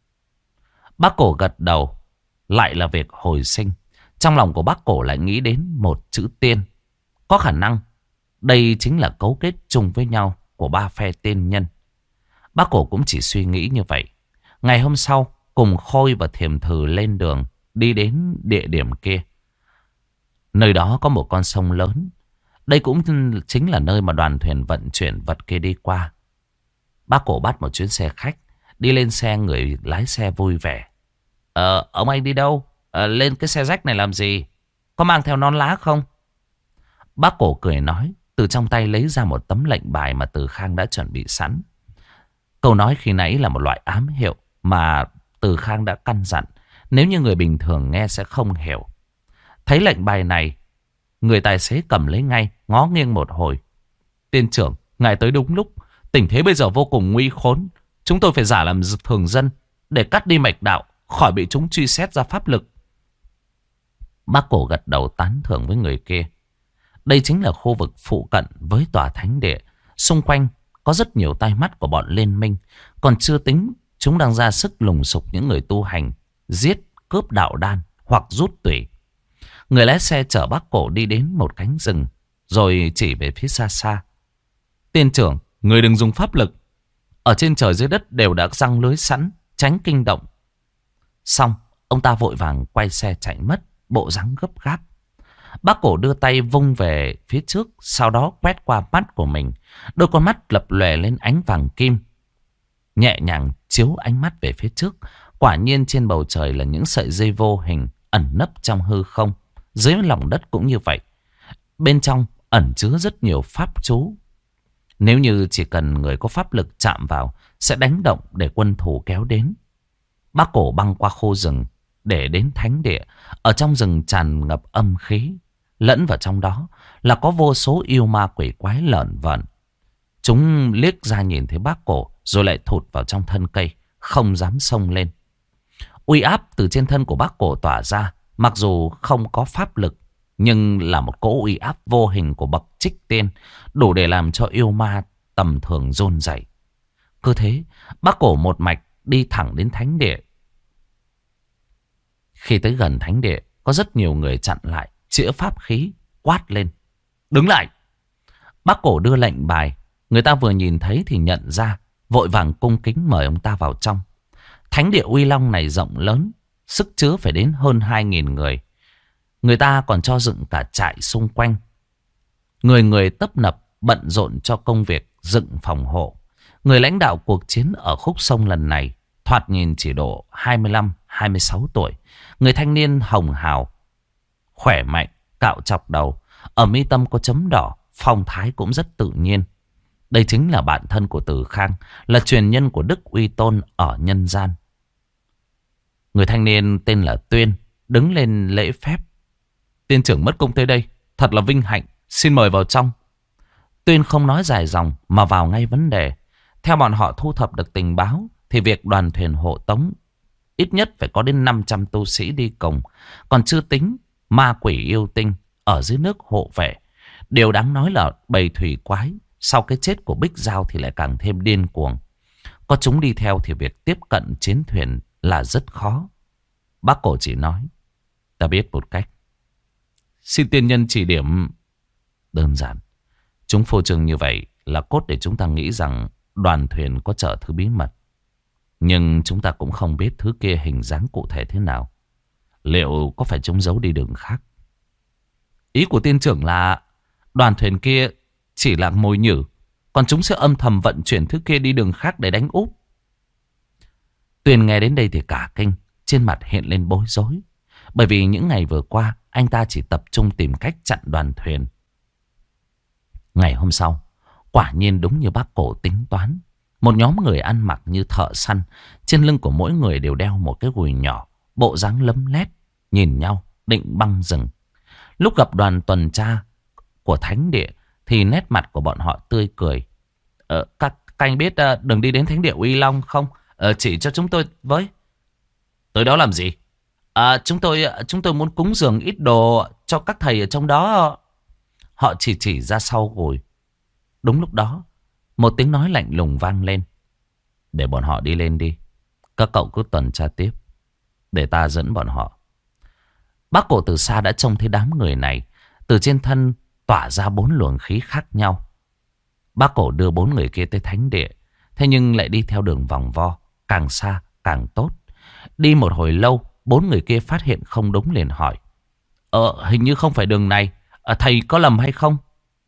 [SPEAKER 1] Bác Cổ gật đầu, lại là việc hồi sinh. Trong lòng của bác Cổ lại nghĩ đến một chữ tiên. Có khả năng đây chính là cấu kết chung với nhau của ba phe tiên nhân. Bác Cổ cũng chỉ suy nghĩ như vậy. Ngày hôm sau, cùng Khôi và Thiềm Thử lên đường, đi đến địa điểm kia. Nơi đó có một con sông lớn. Đây cũng chính là nơi mà đoàn thuyền vận chuyển vật kia đi qua. Bác Cổ bắt một chuyến xe khách. Đi lên xe, người lái xe vui vẻ. Ông anh đi đâu? Lên cái xe rách này làm gì? Có mang theo nón lá không? Bác Cổ cười nói, từ trong tay lấy ra một tấm lệnh bài mà Từ Khang đã chuẩn bị sẵn. Câu nói khi nãy là một loại ám hiệu mà Từ Khang đã căn dặn. Nếu như người bình thường nghe sẽ không hiểu. Thấy lệnh bài này, người tài xế cầm lấy ngay, ngó nghiêng một hồi. Tiên trưởng, ngài tới đúng lúc. Tình thế bây giờ vô cùng nguy khốn. Chúng tôi phải giả làm thường dân để cắt đi mạch đạo, khỏi bị chúng truy xét ra pháp lực. Bác Cổ gật đầu tán thưởng với người kia. Đây chính là khu vực phụ cận với tòa thánh địa. Xung quanh có rất nhiều tai mắt của bọn liên minh. Còn chưa tính chúng đang ra sức lùng sục những người tu hành, giết, cướp đạo đan hoặc rút tủy. Người lái xe chở bác Cổ đi đến một cánh rừng, rồi chỉ về phía xa xa. Tiên trưởng, người đừng dùng pháp lực. Ở trên trời dưới đất đều đã giăng lưới sẵn, tránh kinh động. Xong, ông ta vội vàng quay xe chạy mất, bộ dáng gấp gáp. Bác Cổ đưa tay vung về phía trước, sau đó quét qua mắt của mình. Đôi con mắt lập lòe lên ánh vàng kim. Nhẹ nhàng chiếu ánh mắt về phía trước. Quả nhiên trên bầu trời là những sợi dây vô hình ẩn nấp trong hư không. Dưới lòng đất cũng như vậy. Bên trong ẩn chứa rất nhiều pháp chú. Nếu như chỉ cần người có pháp lực chạm vào, sẽ đánh động để quân thù kéo đến. Bác Cổ băng qua khu rừng để đến thánh địa. Ở trong rừng tràn ngập âm khí. Lẫn vào trong đó là có vô số yêu ma quỷ quái lởn vởn. Chúng liếc ra nhìn thấy bác Cổ, rồi lại thụt vào trong thân cây, không dám xông lên. Uy áp từ trên thân của bác Cổ tỏa ra, mặc dù không có pháp lực, nhưng là một cỗ uy áp vô hình của bậc trích tiên, đủ để làm cho yêu ma tầm thường run rẩy. Cứ thế, bác Cổ một mạch đi thẳng đến thánh địa. Khi tới gần thánh địa, có rất nhiều người chặn lại, chĩa pháp khí, quát lên. Đứng lại! Bác Cổ đưa lệnh bài. Người ta vừa nhìn thấy thì nhận ra, vội vàng cung kính mời ông ta vào trong. Thánh địa Uy Long này rộng lớn, sức chứa phải đến hơn 2.000 người. Người ta còn cho dựng cả trại xung quanh. Người người tấp nập bận rộn cho công việc dựng phòng hộ. Người lãnh đạo cuộc chiến ở khúc sông lần này thoạt nhìn chỉ độ 25-26 tuổi. Người thanh niên hồng hào, khỏe mạnh, cạo chọc đầu. Ở mi tâm có chấm đỏ, phong thái cũng rất tự nhiên. Đây chính là bạn thân của Từ Khang, là truyền nhân của Đức Uy Tôn ở nhân gian. Người thanh niên tên là Tuyên, đứng lên lễ phép. Tiên trưởng mất công tới đây, thật là vinh hạnh, xin mời vào trong. Tuyên không nói dài dòng mà vào ngay vấn đề. Theo bọn họ thu thập được tình báo, thì việc đoàn thuyền hộ tống ít nhất phải có đến 500 tu sĩ đi cùng. Còn chưa tính ma quỷ yêu tinh ở dưới nước hộ vệ. Điều đáng nói là bầy thủy quái sau cái chết của Bích Giao thì lại càng thêm điên cuồng. Có chúng đi theo thì việc tiếp cận chiến thuyền là rất khó. Bác Cổ chỉ nói, ta biết một cách. Xin tiên nhân chỉ điểm. Đơn giản. Chúng phô trương như vậy là cốt để chúng ta nghĩ rằng đoàn thuyền có chở thứ bí mật. Nhưng chúng ta cũng không biết thứ kia hình dáng cụ thể thế nào. Liệu có phải chúng giấu đi đường khác? Ý của tiên trưởng là đoàn thuyền kia chỉ là mồi nhử, còn chúng sẽ âm thầm vận chuyển thứ kia đi đường khác để đánh úp. Tuyền nghe đến đây thì cả kinh, trên mặt hiện lên bối rối. Bởi vì những ngày vừa qua, anh ta chỉ tập trung tìm cách chặn đoàn thuyền. Ngày hôm sau, quả nhiên đúng như bác Cổ tính toán. Một nhóm người ăn mặc như thợ săn, trên lưng của mỗi người đều đeo một cái gùi nhỏ, bộ dáng lấm lét, nhìn nhau, định băng rừng. Lúc gặp đoàn tuần tra của thánh địa, thì nét mặt của bọn họ tươi cười. Các anh biết đường đi đến thánh địa Uy Long không? Chỉ cho chúng tôi với. Tới đó làm gì? Chúng tôi muốn cúng dường ít đồ cho các thầy ở trong đó. Họ chỉ ra sau gùi. Đúng lúc đó, một tiếng nói lạnh lùng vang lên. Để bọn họ đi lên đi. Các cậu cứ tuần tra tiếp. Để ta dẫn bọn họ. Bác Cổ từ xa đã trông thấy đám người này. Từ trên thân tỏa ra 4 luồng khí khác nhau. Bác Cổ đưa 4 người kia tới thánh địa. Thế nhưng lại đi theo đường vòng vo. Càng xa càng tốt. Đi một hồi lâu, 4 người kia phát hiện không đúng liền hỏi. Hình như không phải đường này. Thầy có lầm hay không?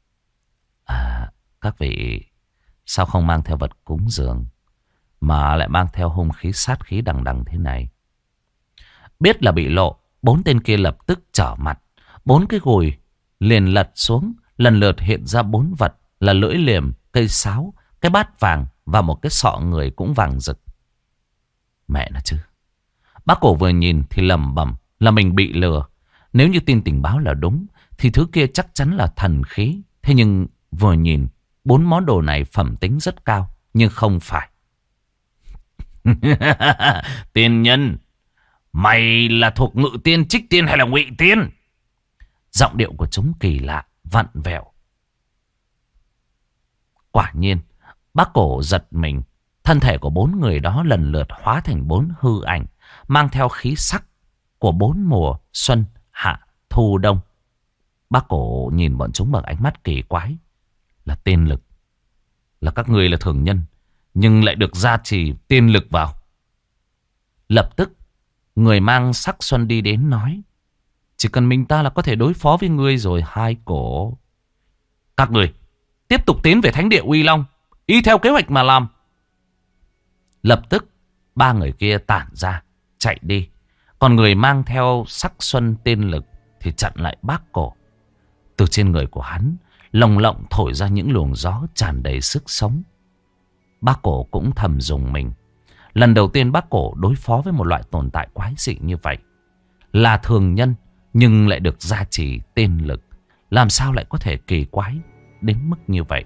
[SPEAKER 1] Các vị sao không mang theo vật cúng dường mà lại mang theo hung khí sát khí đằng đằng thế này? Biết là bị lộ, 4 tên kia lập tức trở mặt. 4 cái gùi liền lật xuống, lần lượt hiện ra 4 vật là lưỡi liềm, cây sáo, cái bát vàng và một cái sọ người cũng vàng rực. Mẹ nó chứ. Bác Cổ vừa nhìn thì lẩm bẩm là mình bị lừa. Nếu như tin tình báo là đúng thì thứ kia chắc chắn là thần khí. Thế nhưng vừa nhìn 4 món đồ này phẩm tính rất cao. Nhưng không phải. Tiên nhân, mày là thuộc Ngự Tiên, Trích Tiên hay là Ngụy Tiên? Giọng điệu của chúng kỳ lạ, vặn vẹo. Quả nhiên, bác Cổ giật mình. Thân thể của 4 người đó lần lượt hóa thành 4 hư ảnh, mang theo khí sắc của 4 mùa xuân, hạ, thu, đông. Bác Cổ nhìn bọn chúng bằng ánh mắt kỳ quái. Là tiên lực. Là các người là thường nhân, nhưng lại được gia trì tiên lực vào. Lập tức, người mang sắc xuân đi đến nói. Chỉ cần mình ta là có thể đối phó với ngươi rồi. Hai Cổ. Các người tiếp tục tiến về thánh địa Uy Long, y theo kế hoạch mà làm. Lập tức 3 người kia tản ra chạy đi. Còn người mang theo sắc xuân tiên lực thì chặn lại bác Cổ. Từ trên người của hắn lồng lộng thổi ra những luồng gió tràn đầy sức sống. Bác Cổ cũng thầm rùng mình. Lần đầu tiên bác Cổ đối phó với một loại tồn tại quái dị như vậy. Là thường nhân nhưng lại được gia trì tiên lực. Làm sao lại có thể kỳ quái đến mức như vậy?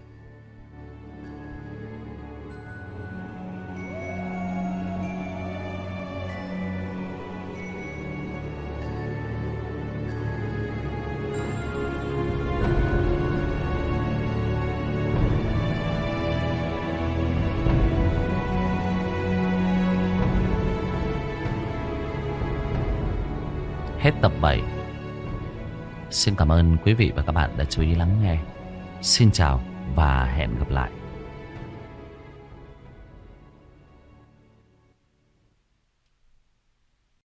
[SPEAKER 1] Hết tập 7. Xin cảm ơn quý vị và các bạn đã chú ý lắng nghe. Xin chào và hẹn gặp lại.